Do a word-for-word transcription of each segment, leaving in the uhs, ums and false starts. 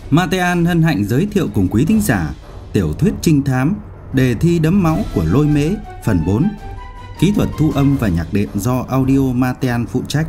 Matean hân hạnh giới thiệu cùng quý thính giả tiểu thuyết trinh thám Đề thi đẫm máu của Lôi Mễ phần bốn. Kỹ thuật thu âm và nhạc đệm do Audio Matean phụ trách.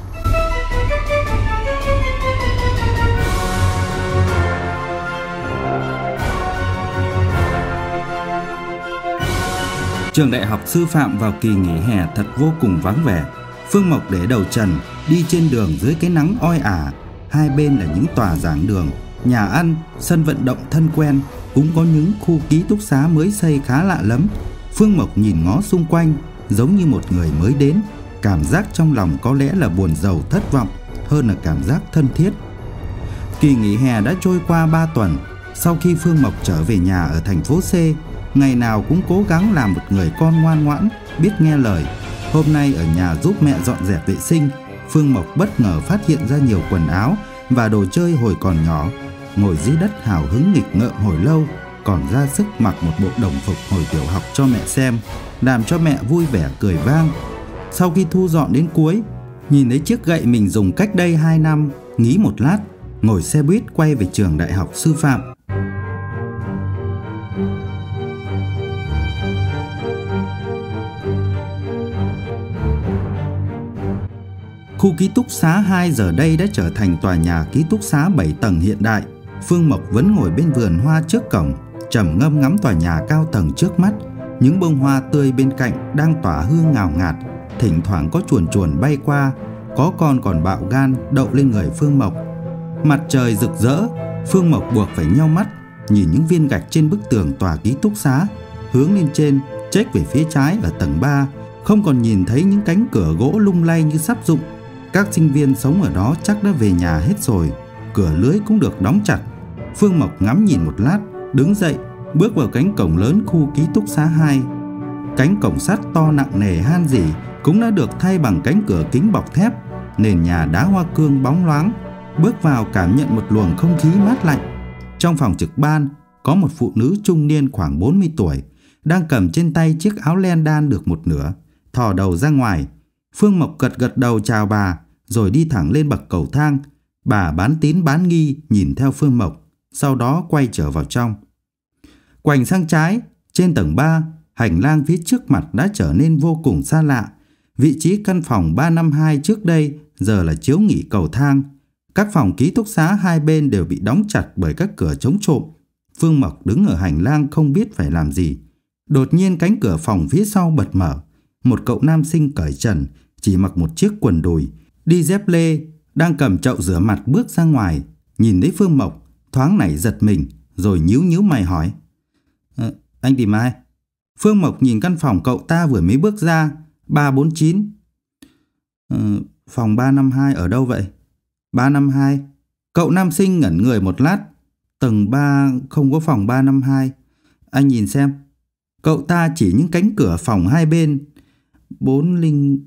Trường đại học sư phạm vào kỳ nghỉ hè thật vô cùng vắng vẻ. Phương Mộc để đầu trần đi trên đường dưới cái nắng oi ả. Hai bên là những tòa giảng đường, nhà ăn, sân vận động thân quen, cũng có những khu ký túc xá mới xây khá lạ lắm. Phương Mộc nhìn ngó xung quanh giống như một người mới đến, cảm giác trong lòng có lẽ là buồn rầu thất vọng hơn là cảm giác thân thiết. Kỳ nghỉ hè đã trôi qua ba tuần. Sau khi Phương Mộc trở về nhà ở thành phố C, ngày nào cũng cố gắng làm một người con ngoan ngoãn, biết nghe lời. Hôm nay ở nhà giúp mẹ dọn dẹp vệ sinh, Phương Mộc bất ngờ phát hiện ra nhiều quần áo và đồ chơi hồi còn nhỏ. Ngồi dưới đất hào hứng nghịch ngợm hồi lâu, còn ra sức mặc một bộ đồng phục hồi tiểu học cho mẹ xem, làm cho mẹ vui vẻ cười vang. Sau khi thu dọn đến cuối, nhìn thấy chiếc gậy mình dùng cách đây hai năm, nghĩ một lát, ngồi xe buýt quay về trường đại học sư phạm. Khu ký túc xá hai giờ đây đã trở thành tòa nhà ký túc xá bảy tầng hiện đại. Phương Mộc vẫn ngồi bên vườn hoa trước cổng, trầm ngâm ngắm tòa nhà cao tầng trước mắt. Những bông hoa tươi bên cạnh đang tỏa hương ngào ngạt, thỉnh thoảng có chuồn chuồn bay qua, có con còn bạo gan đậu lên người Phương Mộc. Mặt trời rực rỡ, Phương Mộc buộc phải nheo mắt, nhìn những viên gạch trên bức tường tòa ký túc xá, hướng lên trên, chếch về phía trái ở tầng ba, không còn nhìn thấy những cánh cửa gỗ lung lay như sắp rụng. Các sinh viên sống ở đó chắc đã về nhà hết rồi, cửa lưới cũng được đóng chặt. Phương Mộc ngắm nhìn một lát, đứng dậy, bước vào cánh cổng lớn khu ký túc xá hai. Cánh cổng sắt to nặng nề han rỉ cũng đã được thay bằng cánh cửa kính bọc thép, nền nhà đá hoa cương bóng loáng. Bước vào cảm nhận một luồng không khí mát lạnh. Trong phòng trực ban có một phụ nữ trung niên khoảng bốn mươi tuổi, đang cầm trên tay chiếc áo len đan được một nửa, thò đầu ra ngoài. Phương Mộc gật gật đầu chào bà, rồi đi thẳng lên bậc cầu thang. Bà bán tín bán nghi nhìn theo Phương Mộc, sau đó quay trở vào trong. Quành sang trái, trên tầng ba, hành lang phía trước mặt đã trở nên vô cùng xa lạ. Vị trí căn phòng ba năm hai trước đây giờ là chiếu nghỉ cầu thang. Các phòng ký túc xá hai bên đều bị đóng chặt bởi các cửa chống trộm. Phương Mộc đứng ở hành lang không biết phải làm gì. Đột nhiên cánh cửa phòng phía sau bật mở. Một cậu nam sinh cởi trần, chỉ mặc một chiếc quần đùi, đi dép lê, đang cầm chậu rửa mặt bước ra ngoài. Nhìn thấy Phương Mộc, thoáng nảy giật mình, rồi nhíu nhíu mày hỏi: à, anh tìm ai? Phương Mộc nhìn căn phòng cậu ta vừa mới bước ra. Ba bốn chín. à, Phòng ba năm hai ở đâu vậy? Ba năm hai. Cậu nam sinh ngẩn người một lát. Tầng ba không có phòng ba năm hai. Anh nhìn xem. Cậu ta chỉ những cánh cửa phòng hai bên. Bốn linh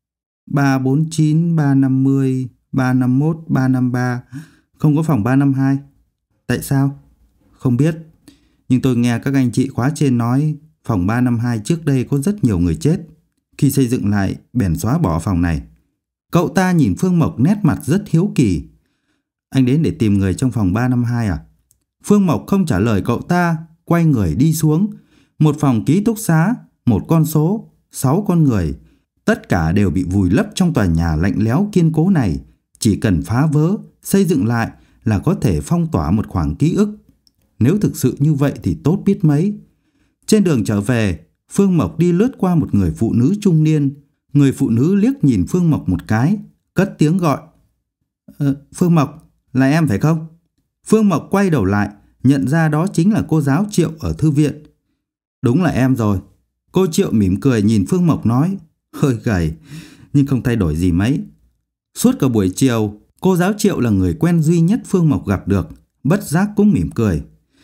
ba bốn chín, ba năm mươi, ba năm mốt, ba năm ba. Không có phòng ba năm hai. Tại sao? Không biết. Nhưng tôi nghe các anh chị khóa trên nói phòng ba năm hai trước đây có rất nhiều người chết. Khi xây dựng lại bèn xóa bỏ phòng này. Cậu ta nhìn Phương Mộc nét mặt rất hiếu kỳ. Anh đến để tìm người trong phòng ba năm hai à? Phương Mộc không trả lời cậu ta, quay người đi xuống. Một phòng ký túc xá, một con số, sáu con người. Tất cả đều bị vùi lấp trong tòa nhà lạnh lẽo kiên cố này. Chỉ cần phá vỡ, xây dựng lại là có thể phong tỏa một khoảng ký ức. Nếu thực sự như vậy thì tốt biết mấy. Trên đường trở về, Phương Mộc đi lướt qua một người phụ nữ trung niên. Người phụ nữ liếc nhìn Phương Mộc một cái, cất tiếng gọi: ờ, Phương Mộc, là em phải không? Phương Mộc quay đầu lại, nhận ra đó chính là cô giáo Triệu ở thư viện. Đúng là em rồi. Cô Triệu mỉm cười nhìn Phương Mộc nói, hơi gầy nhưng không thay đổi gì mấy. Suốt cả buổi chiều, cô giáo Triệu là người quen duy nhất Phương Mộc gặp được, bất giác cũng mỉm cười.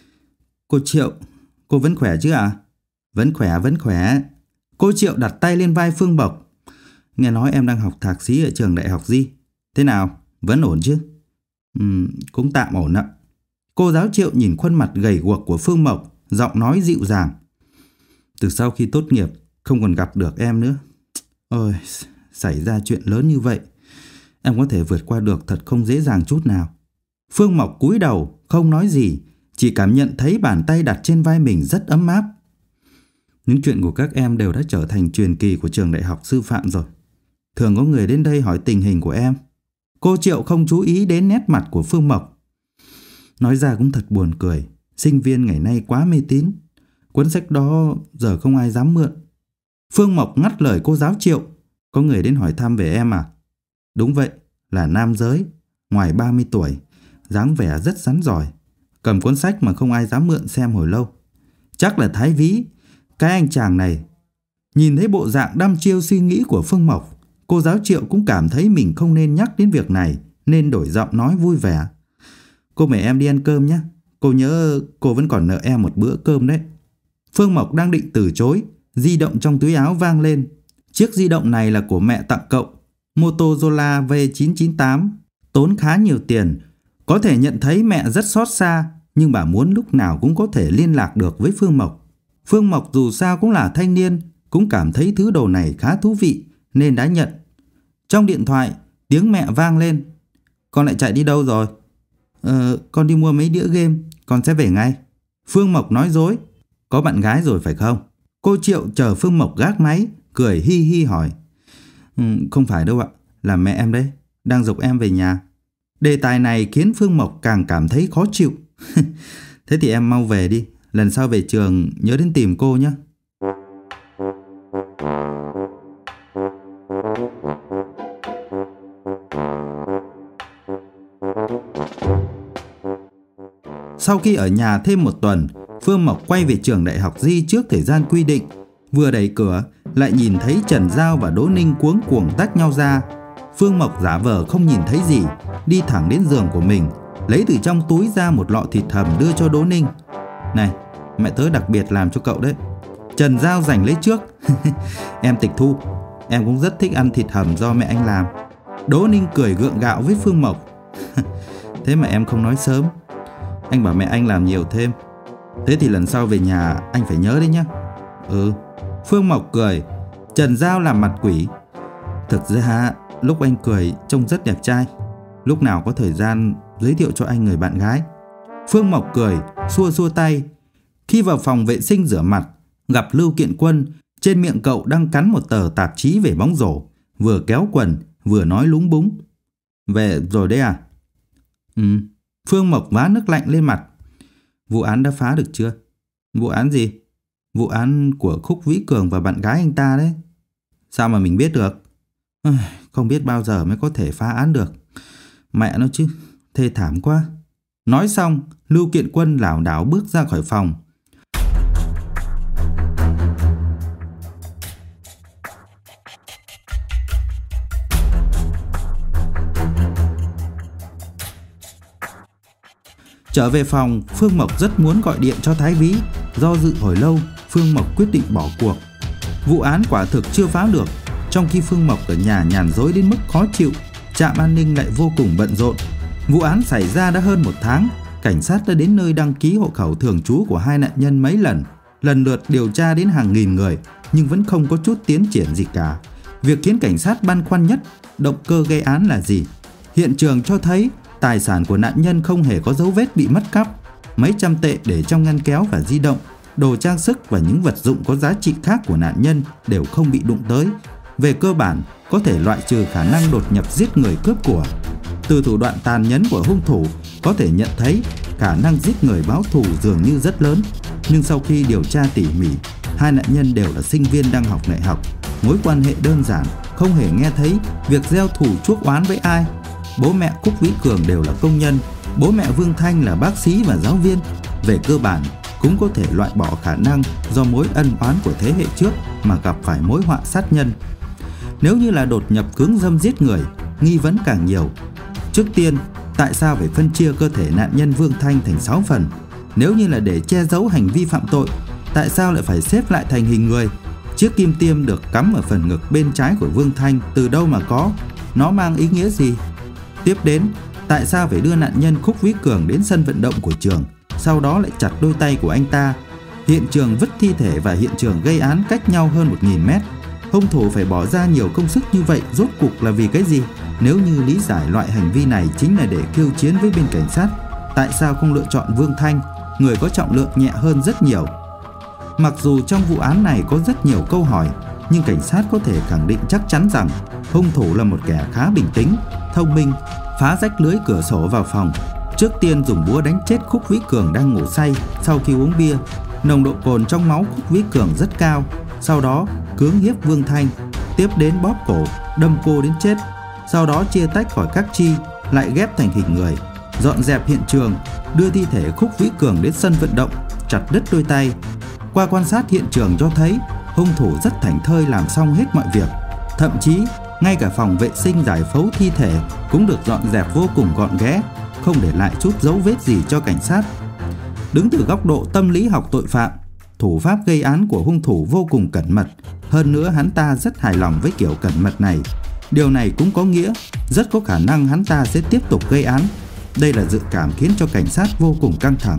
Cô Triệu, cô vẫn khỏe chứ ạ? À? Vẫn khỏe, vẫn khỏe. Cô Triệu đặt tay lên vai Phương Mộc. Nghe nói em đang học thạc sĩ ở trường đại học gì? Thế nào, vẫn ổn chứ? Ừ, cũng tạm ổn ạ. Cô giáo Triệu nhìn khuôn mặt gầy guộc của Phương Mộc, giọng nói dịu dàng. Từ sau khi tốt nghiệp, không còn gặp được em nữa. Ôi, xảy ra chuyện lớn như vậy, em có thể vượt qua được thật không dễ dàng chút nào. Phương Mộc cúi đầu, không nói gì, chỉ cảm nhận thấy bàn tay đặt trên vai mình rất ấm áp. Những chuyện của các em đều đã trở thành truyền kỳ của trường đại học sư phạm rồi. Thường có người đến đây hỏi tình hình của em. Cô Triệu không chú ý đến nét mặt của Phương Mộc. Nói ra cũng thật buồn cười. Sinh viên ngày nay quá mê tín. Cuốn sách đó giờ không ai dám mượn. Phương Mộc ngắt lời cô giáo Triệu. Có người đến hỏi thăm về em à? Đúng vậy, là nam giới, ngoài ba mươi tuổi, dáng vẻ rất rắn giỏi, cầm cuốn sách mà không ai dám mượn xem hồi lâu. Chắc là Thái Vĩ, cái anh chàng này. Nhìn thấy bộ dạng đăm chiêu suy nghĩ của Phương Mộc, cô giáo Triệu cũng cảm thấy mình không nên nhắc đến việc này, nên đổi giọng nói vui vẻ. Cô mời em đi ăn cơm nhé. Cô nhớ cô vẫn còn nợ em một bữa cơm đấy. Phương Mộc đang định từ chối, di động trong túi áo vang lên. Chiếc di động này là của mẹ tặng cậu, Motorola V chín chín tám, tốn khá nhiều tiền. Có thể nhận thấy mẹ rất xót xa, nhưng bà muốn lúc nào cũng có thể liên lạc được với Phương Mộc. Phương Mộc dù sao cũng là thanh niên, cũng cảm thấy thứ đồ này khá thú vị nên đã nhận. Trong điện thoại, tiếng mẹ vang lên. Con lại chạy đi đâu rồi? Ờ, con đi mua mấy đĩa game, con sẽ về ngay. Phương Mộc nói dối. Có bạn gái rồi phải không? Cô Triệu chờ Phương Mộc gác máy, cười hi hi hỏi. Ừ, không phải đâu ạ, là mẹ em đấy, đang giục em về nhà. Đề tài này khiến Phương Mộc càng cảm thấy khó chịu. Thế thì em mau về đi, lần sau về trường nhớ đến tìm cô nhé. Sau khi ở nhà thêm một tuần, Phương Mộc quay về trường đại học Di trước thời gian quy định. Vừa đẩy cửa, lại nhìn thấy Trần Giao và Đỗ Ninh cuống cuồng tách nhau ra. Phương Mộc giả vờ không nhìn thấy gì, đi thẳng đến giường của mình, lấy từ trong túi ra một lọ thịt hầm đưa cho Đỗ Ninh. Này, mẹ tớ đặc biệt làm cho cậu đấy. Trần Giao giành lấy trước. Em tịch thu, em cũng rất thích ăn thịt hầm do mẹ anh làm. Đỗ Ninh cười gượng gạo với Phương Mộc. Thế mà em không nói sớm. Anh bảo mẹ anh làm nhiều thêm. Thế thì lần sau về nhà anh phải nhớ đấy nhé. Ừ. Phương Mộc cười. Trần Giao làm mặt quỷ. Thực ra lúc anh cười trông rất đẹp trai. Lúc nào có thời gian giới thiệu cho anh người bạn gái. Phương Mộc cười, xua xua tay. Khi vào phòng vệ sinh rửa mặt, gặp Lưu Kiện Quân, trên miệng cậu đang cắn một tờ tạp chí về bóng rổ, vừa kéo quần vừa nói lúng búng. Về rồi đấy à? Ừ. Phương Mộc vá nước lạnh lên mặt. Vụ án đã phá được chưa? Vụ án gì? Vụ án của Khúc Vĩ Cường và bạn gái anh ta đấy. Sao mà mình biết được? Không biết bao giờ mới có thể phá án được. Mẹ nó chứ, thê thảm quá. Nói xong, Lưu Kiện Quân lảo đảo bước ra khỏi phòng. Trở về phòng, Phương Mộc rất muốn gọi điện cho Thái Vĩ. Do dự hồi lâu, Phương Mộc quyết định bỏ cuộc. Vụ án quả thực chưa phá được. Trong khi Phương Mộc ở nhà nhàn rỗi đến mức khó chịu, trạm an ninh lại vô cùng bận rộn. Vụ án xảy ra đã hơn một tháng. Cảnh sát đã đến nơi đăng ký hộ khẩu thường trú của hai nạn nhân mấy lần, lần lượt điều tra đến hàng nghìn người, nhưng vẫn không có chút tiến triển gì cả. Việc khiến cảnh sát băn khoăn nhất, động cơ gây án là gì? Hiện trường cho thấy tài sản của nạn nhân không hề có dấu vết bị mất cắp. Mấy trăm tệ để trong ngăn kéo và di động, đồ trang sức và những vật dụng có giá trị khác của nạn nhân đều không bị đụng tới. Về cơ bản, có thể loại trừ khả năng đột nhập giết người cướp của. Từ thủ đoạn tàn nhẫn của hung thủ, có thể nhận thấy khả năng giết người báo thù dường như rất lớn. Nhưng sau khi điều tra tỉ mỉ, hai nạn nhân đều là sinh viên đang học đại học. Mối quan hệ đơn giản, không hề nghe thấy việc gieo thù chuốc oán với ai. Bố mẹ Khúc Vĩ Cường đều là công nhân, bố mẹ Vương Thanh là bác sĩ và giáo viên. Về cơ bản, cũng có thể loại bỏ khả năng do mối ân oán của thế hệ trước mà gặp phải mối họa sát nhân. Nếu như là đột nhập cưỡng dâm giết người, nghi vấn càng nhiều. Trước tiên, tại sao phải phân chia cơ thể nạn nhân Vương Thanh thành sáu phần? Nếu như là để che giấu hành vi phạm tội, tại sao lại phải xếp lại thành hình người? Chiếc kim tiêm được cắm ở phần ngực bên trái của Vương Thanh từ đâu mà có? Nó mang ý nghĩa gì? Tiếp đến, tại sao phải đưa nạn nhân Khúc Vĩ Cường đến sân vận động của trường, sau đó lại chặt đôi tay của anh ta? Hiện trường vứt thi thể và hiện trường gây án cách nhau hơn một nghìn mét. Hung thủ phải bỏ ra nhiều công sức như vậy rốt cuộc là vì cái gì? Nếu như lý giải loại hành vi này chính là để khiêu chiến với bên cảnh sát, tại sao không lựa chọn Vương Thanh, người có trọng lượng nhẹ hơn rất nhiều? Mặc dù trong vụ án này có rất nhiều câu hỏi, nhưng cảnh sát có thể khẳng định chắc chắn rằng hung thủ là một kẻ khá bình tĩnh, thông minh, phá rách lưới cửa sổ vào phòng. Trước tiên dùng búa đánh chết Khúc Vĩ Cường đang ngủ say sau khi uống bia. Nồng độ cồn trong máu Khúc Vĩ Cường rất cao. Sau đó cưỡng hiếp Vương Thanh, tiếp đến bóp cổ, đâm cô đến chết. Sau đó chia tách khỏi các chi, lại ghép thành hình người, dọn dẹp hiện trường, đưa thi thể Khúc Vĩ Cường đến sân vận động, chặt đứt đôi tay. Qua quan sát hiện trường cho thấy hung thủ rất thảnh thơi làm xong hết mọi việc. Thậm chí ngay cả phòng vệ sinh giải phẫu thi thể cũng được dọn dẹp vô cùng gọn ghẽ, không để lại chút dấu vết gì cho cảnh sát. Đứng từ góc độ tâm lý học tội phạm, thủ pháp gây án của hung thủ vô cùng cẩn mật. Hơn nữa hắn ta rất hài lòng với kiểu cẩn mật này. Điều này cũng có nghĩa rất có khả năng hắn ta sẽ tiếp tục gây án. Đây là dự cảm khiến cho cảnh sát vô cùng căng thẳng.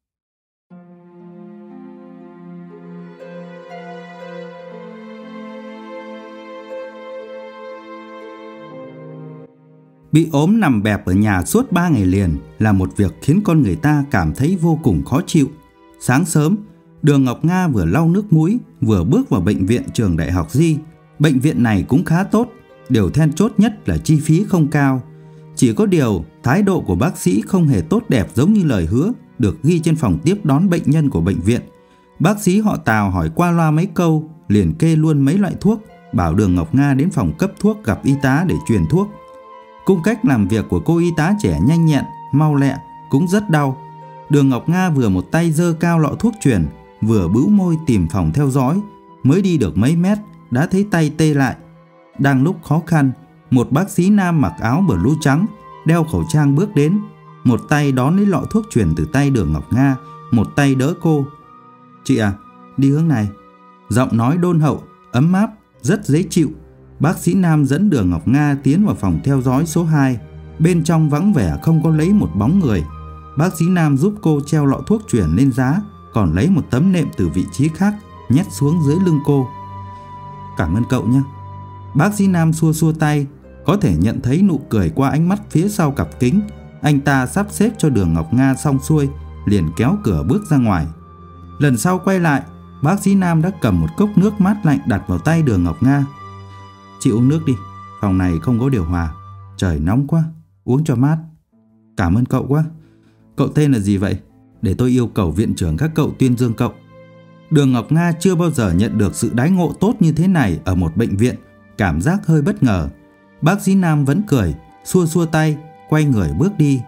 Bị ốm nằm bẹp ở nhà suốt ba ngày liền là một việc khiến con người ta cảm thấy vô cùng khó chịu. Sáng sớm, Đường Ngọc Nga vừa lau nước mũi, vừa bước vào bệnh viện Trường Đại học Di. Bệnh viện này cũng khá tốt, điều then chốt nhất là chi phí không cao. Chỉ có điều, thái độ của bác sĩ không hề tốt đẹp giống như lời hứa được ghi trên phòng tiếp đón bệnh nhân của bệnh viện. Bác sĩ họ Tào hỏi qua loa mấy câu, liền kê luôn mấy loại thuốc, bảo Đường Ngọc Nga đến phòng cấp thuốc gặp y tá để truyền thuốc. Cung cách làm việc của cô y tá trẻ nhanh nhẹn, mau lẹ, cũng rất đau. Đường Ngọc Nga vừa một tay giơ cao lọ thuốc truyền, vừa bĩu môi tìm phòng theo dõi. Mới đi được mấy mét đã thấy tay tê lại. Đang lúc khó khăn, một bác sĩ nam mặc áo blue trắng, đeo khẩu trang bước đến, một tay đón lấy lọ thuốc truyền từ tay Đường Ngọc Nga, một tay đỡ cô. "Chị à, đi hướng này." Giọng nói đôn hậu, ấm áp, rất dễ chịu. Bác sĩ nam dẫn Đường Ngọc Nga tiến vào phòng theo dõi số hai. Bên trong vắng vẻ không có lấy một bóng người. Bác sĩ nam giúp cô treo lọ thuốc truyền lên giá, còn lấy một tấm nệm từ vị trí khác nhét xuống dưới lưng cô. "Cảm ơn cậu nhé." Bác sĩ nam xua xua tay, có thể nhận thấy nụ cười qua ánh mắt phía sau cặp kính. Anh ta sắp xếp cho Đường Ngọc Nga xong xuôi, liền kéo cửa bước ra ngoài. Lần sau quay lại, bác sĩ nam đã cầm một cốc nước mát lạnh đặt vào tay Đường Ngọc Nga. "Chị uống nước đi, phòng này không có điều hòa, trời nóng quá, uống cho mát." "Cảm ơn cậu quá. Cậu tên là gì vậy? Để tôi yêu cầu viện trưởng các cậu tuyên dương cậu." Đường Ngọc Nga chưa bao giờ nhận được sự đãi ngộ tốt như thế này ở một bệnh viện, cảm giác hơi bất ngờ. Bác sĩ nam vẫn cười, xua xua tay, quay người bước đi.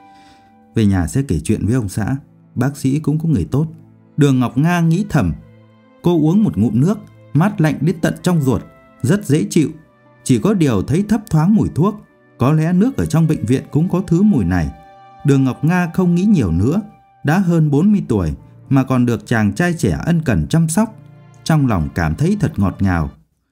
"Về nhà sẽ kể chuyện với ông xã, bác sĩ cũng có người tốt." Đường Ngọc Nga nghĩ thầm. Cô uống một ngụm nước, mát lạnh đến tận trong ruột, rất dễ chịu. Chỉ có điều thấy thấp thoáng mùi thuốc. Có lẽ nước ở trong bệnh viện cũng có thứ mùi này. Đường Ngọc Nga không nghĩ nhiều nữa. Đã hơn bốn mươi tuổi mà còn được chàng trai trẻ ân cần chăm sóc. Trong lòng cảm thấy thật ngọt ngào.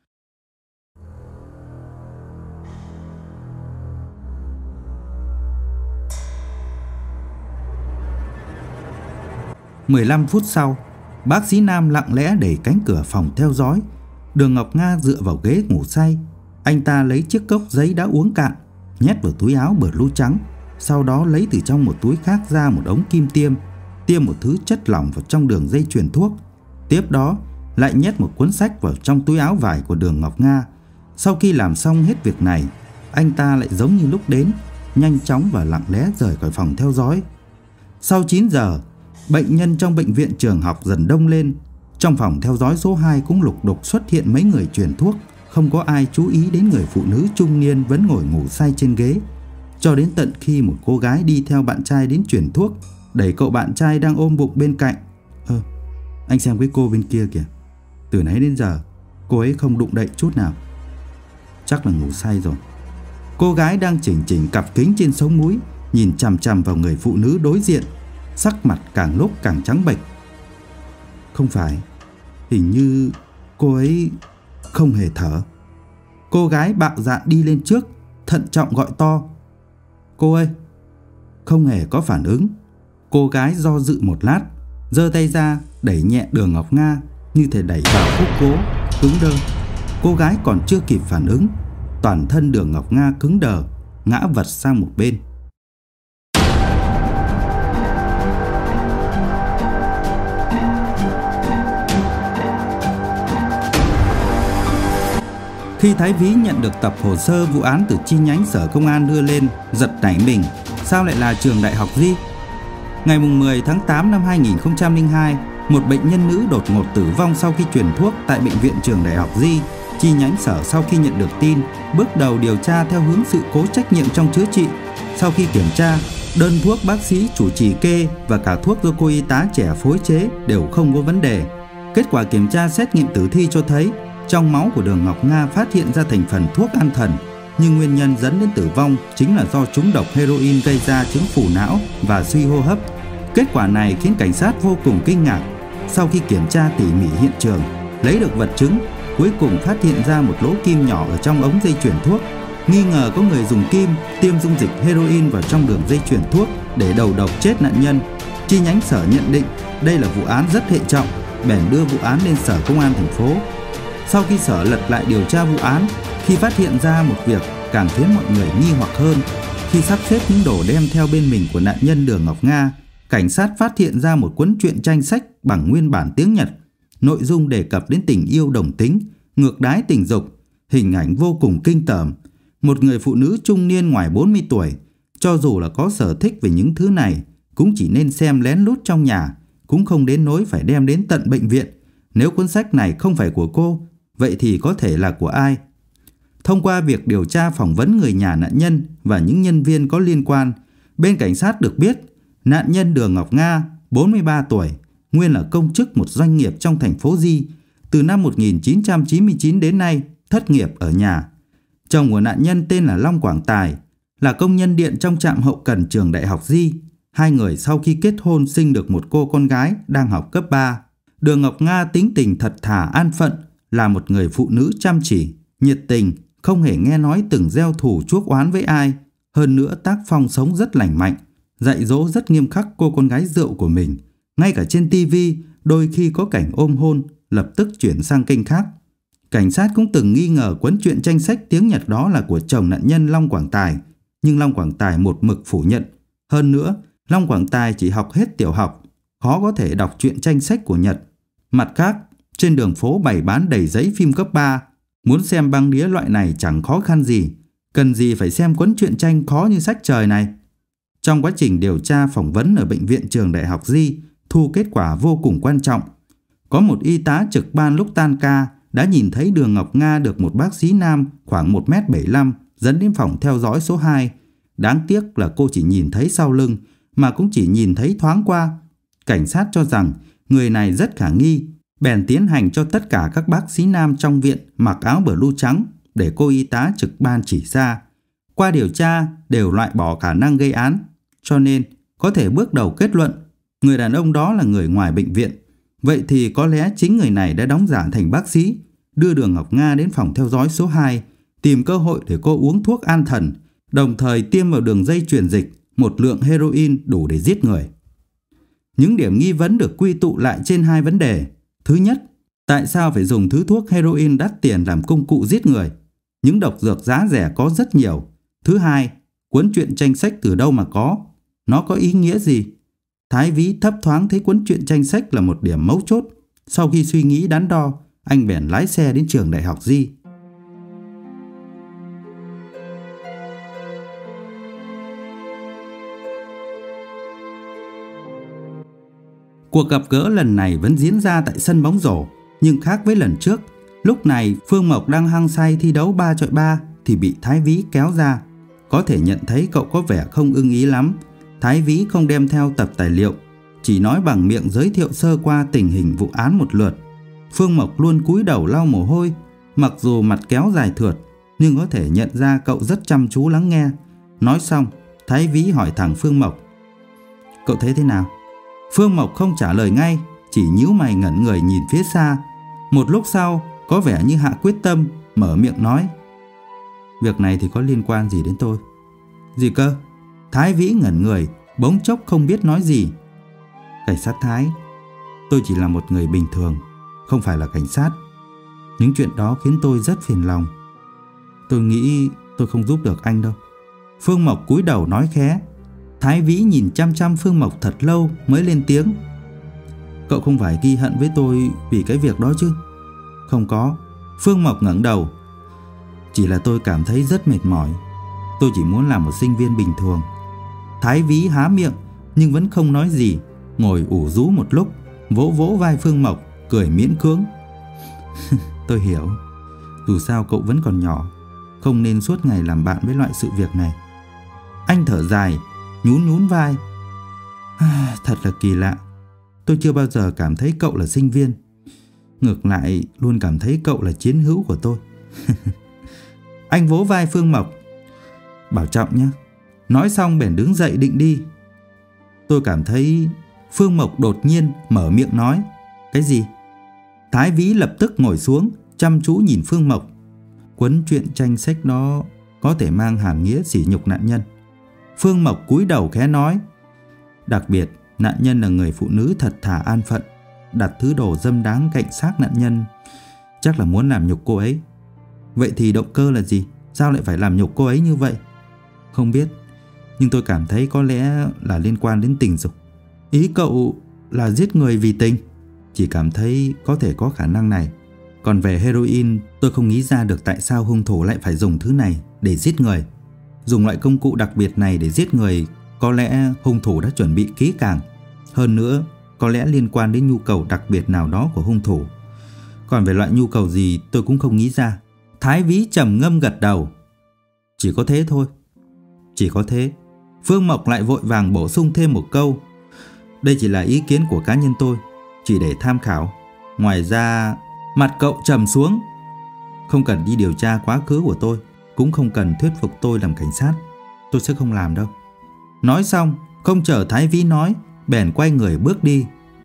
mười lăm phút sau, bác sĩ nam lặng lẽ đẩy cánh cửa phòng theo dõi. Đường Ngọc Nga dựa vào ghế ngủ say. Anh ta lấy chiếc cốc giấy đã uống cạn, nhét vào túi áo blue trắng. Sau đó lấy từ trong một túi khác ra một ống kim tiêm, tiêm một thứ chất lỏng vào trong đường dây truyền thuốc. Tiếp đó lại nhét một cuốn sách vào trong túi áo vải của Đường Ngọc Nga. Sau khi làm xong hết việc này, anh ta lại giống như lúc đến, nhanh chóng và lặng lẽ rời khỏi phòng theo dõi. Sau chín giờ, bệnh nhân trong bệnh viện trường học dần đông lên. Trong phòng theo dõi số hai cũng lục đục xuất hiện mấy người truyền thuốc. Không có ai chú ý đến người phụ nữ trung niên vẫn ngồi ngủ say trên ghế. Cho đến tận khi một cô gái đi theo bạn trai đến truyền thuốc, đẩy cậu bạn trai đang ôm bụng bên cạnh. "Ơ, anh xem cái cô bên kia kìa. Từ nãy đến giờ cô ấy không đụng đậy chút nào. Chắc là ngủ say rồi." Cô gái đang chỉnh chỉnh cặp kính trên sống mũi, nhìn chằm chằm vào người phụ nữ đối diện. Sắc mặt càng lúc càng trắng bệch. "Không phải, hình như cô ấy không hề thở." Cô gái bạo dạn đi lên trước, thận trọng gọi to. "Cô ơi!" Không hề có phản ứng. Cô gái do dự một lát, giơ tay ra đẩy nhẹ Đường Ngọc Nga, như thể đẩy vào khúc gỗ cứng đơ. Cô gái còn chưa kịp phản ứng, toàn thân Đường Ngọc Nga cứng đờ, ngã vật sang một bên. Khi Thái Vĩ nhận được tập hồ sơ vụ án từ chi nhánh Sở Công an đưa lên, giật nảy mình, sao lại là trường Đại học Di? Ngày mười tháng tám năm hai nghìn không trăm lẻ hai, một bệnh nhân nữ đột ngột tử vong sau khi truyền thuốc tại bệnh viện Trường Đại học Di. Chi nhánh Sở sau khi nhận được tin, bước đầu điều tra theo hướng sự cố trách nhiệm trong chữa trị. Sau khi kiểm tra, đơn thuốc bác sĩ chủ trì kê và cả thuốc do cô y tá trẻ phối chế đều không có vấn đề. Kết quả kiểm tra xét nghiệm tử thi cho thấy trong máu của Đường Ngọc Nga phát hiện ra thành phần thuốc an thần, nhưng nguyên nhân dẫn đến tử vong chính là do trúng độc heroin gây ra chứng phù não và suy hô hấp. Kết quả này khiến cảnh sát vô cùng kinh ngạc. Sau khi kiểm tra tỉ mỉ hiện trường, lấy được vật chứng, cuối cùng phát hiện ra một lỗ kim nhỏ ở trong ống dây chuyền thuốc. Nghi ngờ có người dùng kim tiêm dung dịch heroin vào trong đường dây chuyền thuốc để đầu độc chết nạn nhân. Chi nhánh Sở nhận định đây là vụ án rất hệ trọng, bèn đưa vụ án lên Sở Công an thành phố. Sau khi Sở lật lại điều tra vụ án, khi phát hiện ra một việc càng khiến mọi người nghi hoặc hơn. Khi sắp xếp những đồ đem theo bên mình của nạn nhân Đường Ngọc Nga, cảnh sát phát hiện ra một cuốn truyện tranh sách bằng nguyên bản tiếng Nhật. Nội dung đề cập đến tình yêu đồng tính, ngược đãi tình dục, hình ảnh vô cùng kinh tởm. Một người phụ nữ trung niên ngoài bốn mươi tuổi, cho dù là có sở thích về những thứ này, cũng chỉ nên xem lén lút trong nhà, cũng không đến nỗi phải đem đến tận bệnh viện. Nếu cuốn sách này không phải của cô, vậy thì có thể là của ai? Thông qua việc điều tra phỏng vấn người nhà nạn nhân và những nhân viên có liên quan, bên cảnh sát được biết nạn nhân Đường Ngọc Nga, bốn mươi ba tuổi, nguyên là công chức một doanh nghiệp trong thành phố Di. Từ năm một nghìn chín trăm chín mươi chín đến nay, thất nghiệp ở nhà. Chồng của nạn nhân tên là Long Quảng Tài, là công nhân điện trong trạm hậu cần Trường Đại học Di. Hai người sau khi kết hôn sinh được một cô con gái đang học cấp ba. Đường Ngọc Nga tính tình thật thà an phận, là một người phụ nữ chăm chỉ, nhiệt tình, không hề nghe nói từng gieo thù chuốc oán với ai. Hơn nữa tác phong sống rất lành mạnh, dạy dỗ rất nghiêm khắc cô con gái rượu của mình. Ngay cả trên tivi, đôi khi có cảnh ôm hôn, lập tức chuyển sang kênh khác. Cảnh sát cũng từng nghi ngờ cuốn truyện tranh sách tiếng Nhật đó là của chồng nạn nhân Long Quảng Tài, nhưng Long Quảng Tài một mực phủ nhận. Hơn nữa, Long Quảng Tài chỉ học hết tiểu học, khó có thể đọc truyện tranh sách của Nhật. Mặt khác, trên đường phố bày bán đầy giấy phim cấp ba, muốn xem băng đĩa loại này chẳng khó khăn gì, cần gì phải xem cuốn truyện tranh khó như sách trời này. Trong quá trình điều tra phỏng vấn ở bệnh viện Trường Đại học Di, thu kết quả vô cùng quan trọng. Có một y tá trực ban lúc tan ca đã nhìn thấy Đường Ngọc Nga được một bác sĩ nam khoảng một mét bảy mươi lăm dẫn đến phòng theo dõi số hai. Đáng tiếc là cô chỉ nhìn thấy sau lưng, mà cũng chỉ nhìn thấy thoáng qua. Cảnh sát cho rằng người này rất khả nghi, bèn tiến hành cho tất cả các bác sĩ nam trong viện mặc áo blue trắng để cô y tá trực ban chỉ ra. Qua điều tra đều loại bỏ khả năng gây án, cho nên có thể bước đầu kết luận người đàn ông đó là người ngoài bệnh viện. Vậy thì có lẽ chính người này đã đóng giả thành bác sĩ, đưa Đường Ngọc Nga đến phòng theo dõi số hai, tìm cơ hội để cô uống thuốc an thần, đồng thời tiêm vào đường dây truyền dịch một lượng heroin đủ để giết người. Những điểm nghi vấn được quy tụ lại trên hai vấn đề. Thứ nhất, tại sao phải dùng thứ thuốc heroin đắt tiền làm công cụ giết người? Những độc dược giá rẻ có rất nhiều. Thứ hai, cuốn truyện tranh sách từ đâu mà có? Nó có ý nghĩa gì? Thái Vĩ thấp thoáng thấy cuốn truyện tranh sách là một điểm mấu chốt. Sau khi suy nghĩ đắn đo, anh bèn lái xe đến Trường Đại học Di. Cuộc gặp gỡ lần này vẫn diễn ra tại sân bóng rổ, nhưng khác với lần trước, lúc này Phương Mộc đang hăng say thi đấu ba chọi ba thì bị Thái Vĩ kéo ra. Có thể nhận thấy cậu có vẻ không ưng ý lắm. Thái Vĩ không đem theo tập tài liệu, chỉ nói bằng miệng giới thiệu sơ qua tình hình vụ án một lượt. Phương Mộc luôn cúi đầu lau mồ hôi, mặc dù mặt kéo dài thượt, nhưng có thể nhận ra cậu rất chăm chú lắng nghe. Nói xong, Thái Vĩ hỏi thẳng Phương Mộc: "Cậu thấy thế nào?" Phương Mộc không trả lời ngay, chỉ nhíu mày ngẩn người nhìn phía xa. Một lúc sau, có vẻ như hạ quyết tâm, mở miệng nói: "Việc này thì có liên quan gì đến tôi?" "Gì cơ?" Thái Vĩ ngẩn người, bỗng chốc không biết nói gì. "Cảnh sát Thái, tôi chỉ là một người bình thường, không phải là cảnh sát. Những chuyện đó khiến tôi rất phiền lòng. Tôi nghĩ tôi không giúp được anh đâu." Phương Mộc cúi đầu nói khẽ. Thái Vĩ nhìn chăm chăm Phương Mộc thật lâu mới lên tiếng: "Cậu không phải ghi hận với tôi vì cái việc đó chứ?" "Không có." Phương Mộc ngẩng đầu. Chỉ là tôi cảm thấy rất mệt mỏi. Tôi chỉ muốn làm một sinh viên bình thường. Thái Vĩ há miệng nhưng vẫn không nói gì, ngồi ủ rũ một lúc, vỗ vỗ vai Phương Mộc, cười miễn cưỡng. Tôi hiểu. Dù sao cậu vẫn còn nhỏ, không nên suốt ngày làm bạn với loại sự việc này. Anh thở dài, nhún nhún vai. Thật là kỳ lạ. Tôi chưa bao giờ cảm thấy cậu là sinh viên. Ngược lại luôn cảm thấy cậu là chiến hữu của tôi. Anh vỗ vai Phương Mộc. Bảo trọng nhé. Nói xong bèn đứng dậy định đi. Tôi cảm thấy Phương Mộc đột nhiên mở miệng nói. Cái gì? Thái Vĩ lập tức ngồi xuống, chăm chú nhìn Phương Mộc. Cuốn truyện tranh sách đó có thể mang hàm nghĩa sỉ nhục nạn nhân. Phương Mộc cúi đầu khẽ nói. Đặc biệt, nạn nhân là người phụ nữ thật thà an phận, đặt thứ đồ dâm đáng cạnh xác nạn nhân, chắc là muốn làm nhục cô ấy. Vậy thì động cơ là gì? Sao lại phải làm nhục cô ấy như vậy? Không biết, nhưng tôi cảm thấy có lẽ là liên quan đến tình dục. Ý cậu là giết người vì tình? Chỉ cảm thấy có thể có khả năng này. Còn về heroin, tôi không nghĩ ra được tại sao hung thủ lại phải dùng thứ này để giết người. Dùng loại công cụ đặc biệt này để giết người, có lẽ hung thủ đã chuẩn bị kỹ càng. Hơn nữa, có lẽ liên quan đến nhu cầu đặc biệt nào đó của hung thủ. Còn về loại nhu cầu gì tôi cũng không nghĩ ra. Thái Vĩ trầm ngâm gật đầu. Chỉ có thế thôi. Chỉ có thế. Phương Mộc lại vội vàng bổ sung thêm một câu. Đây chỉ là ý kiến của cá nhân tôi, chỉ để tham khảo. Ngoài ra, mặt cậu trầm xuống. Không cần đi điều tra quá khứ của tôi, cũng không cần thuyết phục tôi làm cảnh sát. Tôi sẽ không làm đâu. Nói xong, không chờ Thái Vĩ nói, bèn quay người bước đi.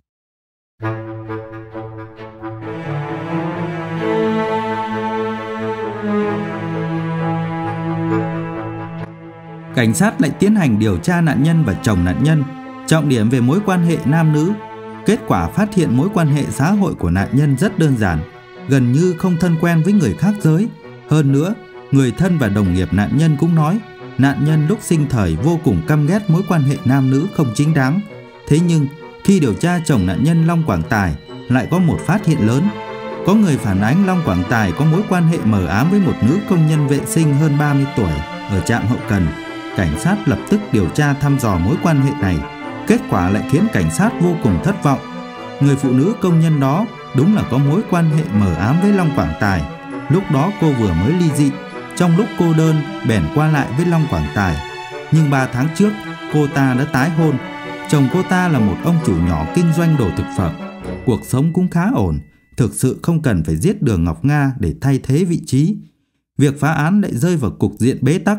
Cảnh sát lại tiến hành điều tra nạn nhân và chồng nạn nhân, trọng điểm về mối quan hệ nam nữ. Kết quả phát hiện mối quan hệ xã hội của nạn nhân rất đơn giản, gần như không thân quen với người khác giới. Hơn nữa, người thân và đồng nghiệp nạn nhân cũng nói nạn nhân lúc sinh thời vô cùng căm ghét mối quan hệ nam nữ không chính đáng. Thế nhưng khi điều tra chồng nạn nhân Long Quảng Tài lại có một phát hiện lớn. Có người phản ánh Long Quảng Tài có mối quan hệ mờ ám với một nữ công nhân vệ sinh hơn ba mươi tuổi ở trạm hậu cần. Cảnh sát lập tức điều tra thăm dò mối quan hệ này. Kết quả lại khiến cảnh sát vô cùng thất vọng. Người phụ nữ công nhân đó đúng là có mối quan hệ mờ ám với Long Quảng Tài. Lúc đó cô vừa mới ly dị, trong lúc cô đơn bèn qua lại với Long Quảng Tài. Nhưng ba tháng trước cô ta đã tái hôn. Chồng cô ta là một ông chủ nhỏ kinh doanh đồ thực phẩm, cuộc sống cũng khá ổn, thực sự không cần phải giết Đường Ngọc Nga để thay thế vị trí. Việc phá án lại rơi vào cục diện bế tắc.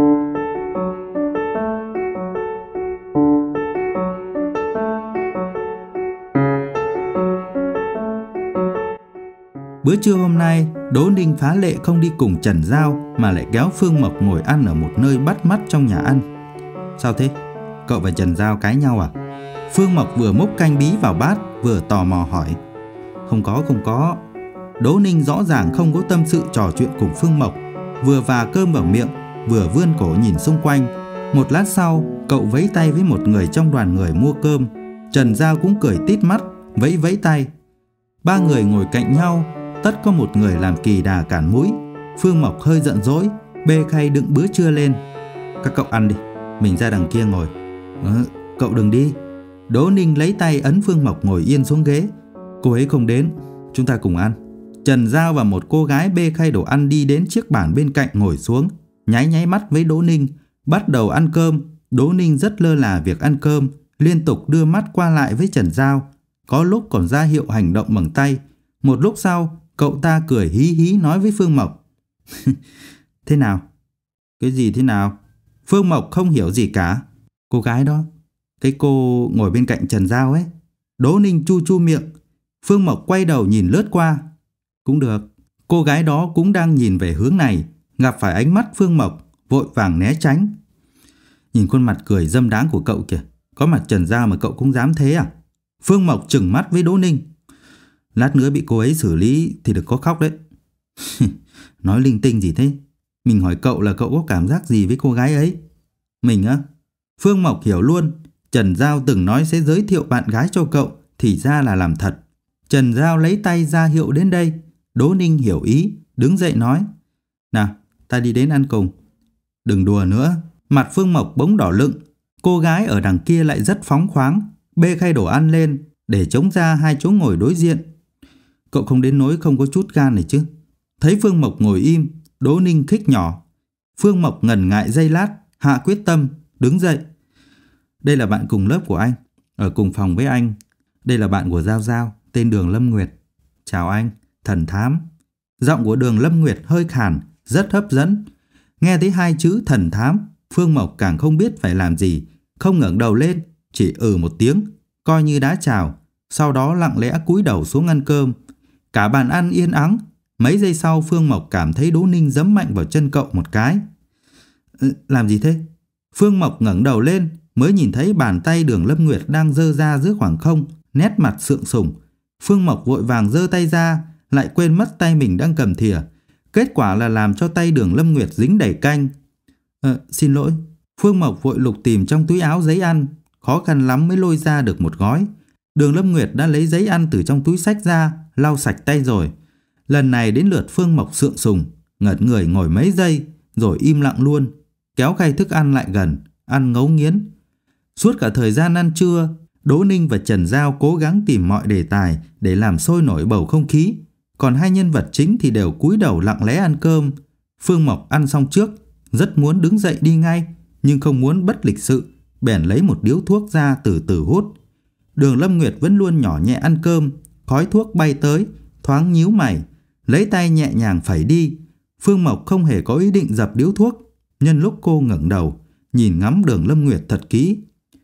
Bữa trưa hôm nay, Đỗ Ninh phá lệ không đi cùng Trần Giao mà lại kéo Phương Mộc ngồi ăn ở một nơi bắt mắt trong nhà ăn. Sao thế? Cậu và Trần Giao cãi nhau à? Phương Mộc vừa múc canh bí vào bát vừa tò mò hỏi. Không có, không có. Đỗ Ninh rõ ràng không có tâm sự trò chuyện cùng Phương Mộc, vừa vả cơm vào miệng, vừa vươn cổ nhìn xung quanh. Một lát sau, cậu vẫy tay với một người trong đoàn người mua cơm. Trần Giao cũng cười tít mắt, vẫy vẫy tay. Ba người ngồi cạnh nhau, tất có một người làm kỳ đà cản mũi. Phương Mộc hơi giận dỗi, bê khay đựng bữa trưa lên. Các cậu ăn đi, mình ra đằng kia ngồi. ờ, Cậu đừng đi. Đỗ Ninh lấy tay ấn Phương Mộc ngồi yên xuống ghế. Cô ấy không đến, chúng ta cùng ăn. Trần Giao và một cô gái bê khay đồ ăn đi đến chiếc bàn bên cạnh ngồi xuống, nháy nháy mắt với Đỗ Ninh, bắt đầu ăn cơm. Đỗ Ninh rất lơ là việc ăn cơm, liên tục đưa mắt qua lại với Trần Giao, có lúc còn ra hiệu hành động bằng tay. Một lúc sau, cậu ta cười hí hí nói với Phương Mộc. Thế nào? Cái gì thế nào? Phương Mộc không hiểu gì cả. Cô gái đó, cái cô ngồi bên cạnh Trần Giao ấy. Đỗ Ninh chu chu miệng. Phương Mộc quay đầu nhìn lướt qua. Cũng được. Cô gái đó cũng đang nhìn về hướng này, gặp phải ánh mắt Phương Mộc, vội vàng né tránh. Nhìn khuôn mặt cười dâm đáng của cậu kìa, có mặt Trần Giao mà cậu cũng dám thế à? Phương Mộc trừng mắt với Đỗ Ninh. Lát nữa bị cô ấy xử lý thì được có khóc đấy. Nói linh tinh gì thế? Mình hỏi cậu là cậu có cảm giác gì với cô gái ấy? Mình á? Phương Mộc hiểu luôn. Trần Giao từng nói sẽ giới thiệu bạn gái cho cậu, thì ra là làm thật. Trần Giao lấy tay ra hiệu đến đây. Đỗ Ninh hiểu ý, đứng dậy nói. Nào, ta đi đến ăn cùng. Đừng đùa nữa. Mặt Phương Mộc bỗng đỏ lựng. Cô gái ở đằng kia lại rất phóng khoáng, bê khay đồ ăn lên để chống ra hai chỗ ngồi đối diện. Cậu không đến nỗi không có chút gan này chứ? Thấy Phương Mộc ngồi im, Đỗ Ninh khích nhỏ. Phương Mộc ngần ngại giây lát, hạ quyết tâm, đứng dậy. Đây là bạn cùng lớp của anh, ở cùng phòng với anh. Đây là bạn của Giao Giao, tên Đường Lâm Nguyệt. Chào anh, thần thám. Giọng của Đường Lâm Nguyệt hơi khàn, rất hấp dẫn. Nghe thấy hai chữ thần thám, Phương Mộc càng không biết phải làm gì, không ngẩng đầu lên, chỉ ừ một tiếng, coi như đã chào, sau đó lặng lẽ cúi đầu xuống ăn cơm. Cả bàn ăn yên ắng. Mấy giây sau Phương Mộc cảm thấy Đỗ Ninh giẫm mạnh vào chân cậu một cái. Ừ, làm gì thế? Phương Mộc ngẩng đầu lên, mới nhìn thấy bàn tay Đường Lâm Nguyệt đang giơ ra giữa khoảng không, nét mặt sượng sùng. Phương Mộc vội vàng giơ tay ra, lại quên mất tay mình đang cầm thìa. Kết quả là làm cho tay Đường Lâm Nguyệt dính đầy canh. Ờ, xin lỗi. Phương Mộc vội lục tìm trong túi áo giấy ăn, khó khăn lắm mới lôi ra được một gói. Đường Lâm Nguyệt đã lấy giấy ăn từ trong túi xách ra, lau sạch tay rồi. Lần này đến lượt Phương Mộc sượng sùng, ngẩn người ngồi mấy giây, rồi im lặng luôn, kéo khay thức ăn lại gần, ăn ngấu nghiến. Suốt cả thời gian ăn trưa, Đỗ Ninh và Trần Giao cố gắng tìm mọi đề tài để làm sôi nổi bầu không khí, còn hai nhân vật chính thì đều cúi đầu lặng lẽ ăn cơm. Phương Mộc ăn xong trước, rất muốn đứng dậy đi ngay, nhưng không muốn bất lịch sự, bèn lấy một điếu thuốc ra từ từ hút. Đường Lâm Nguyệt vẫn luôn nhỏ nhẹ ăn cơm, khói thuốc bay tới, thoáng nhíu mày, lấy tay nhẹ nhàng phẩy đi. Phương Mộc không hề có ý định dập điếu thuốc, nhân lúc cô ngẩng đầu, nhìn ngắm Đường Lâm Nguyệt thật kỹ.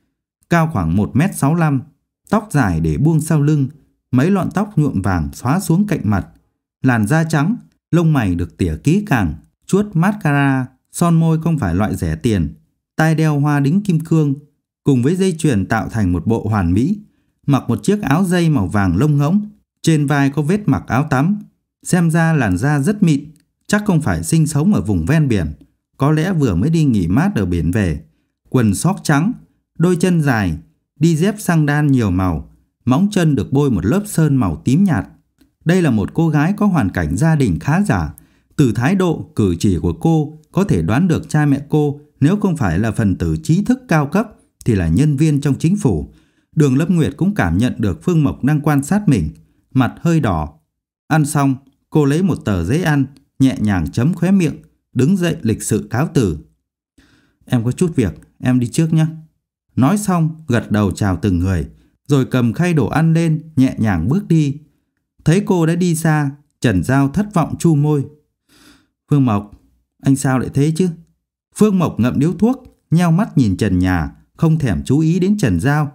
Cao khoảng một mét sáu mươi lăm, tóc dài để buông sau lưng, mấy lọn tóc nhuộm vàng xóa xuống cạnh mặt, làn da trắng, lông mày được tỉa kỹ càng, chuốt mascara, son môi không phải loại rẻ tiền, tai đeo hoa đính kim cương, cùng với dây chuyền tạo thành một bộ hoàn mỹ. Mặc một chiếc áo dây màu vàng lông ngỗng, trên vai có vết mặc áo tắm. Xem ra làn da rất mịn, chắc không phải sinh sống ở vùng ven biển, có lẽ vừa mới đi nghỉ mát ở biển về. Quần sóc trắng, đôi chân dài, đi dép xăng đan nhiều màu, móng chân được bôi một lớp sơn màu tím nhạt. Đây là một cô gái có hoàn cảnh gia đình khá giả. Từ thái độ, cử chỉ của cô có thể đoán được cha mẹ cô nếu không phải là phần tử trí thức cao cấp thì là nhân viên trong chính phủ. Đường Lâm Nguyệt cũng cảm nhận được Phương Mộc đang quan sát mình, mặt hơi đỏ. Ăn xong, cô lấy một tờ giấy ăn, nhẹ nhàng chấm khóe miệng, đứng dậy lịch sự cáo từ. Em có chút việc, em đi trước nhé. Nói xong, gật đầu chào từng người, rồi cầm khay đồ ăn lên, nhẹ nhàng bước đi. Thấy cô đã đi xa, Trần Giao thất vọng chu môi. Phương Mộc, anh sao lại thế chứ? Phương Mộc ngậm điếu thuốc, nheo mắt nhìn trần nhà, không thèm chú ý đến Trần Giao.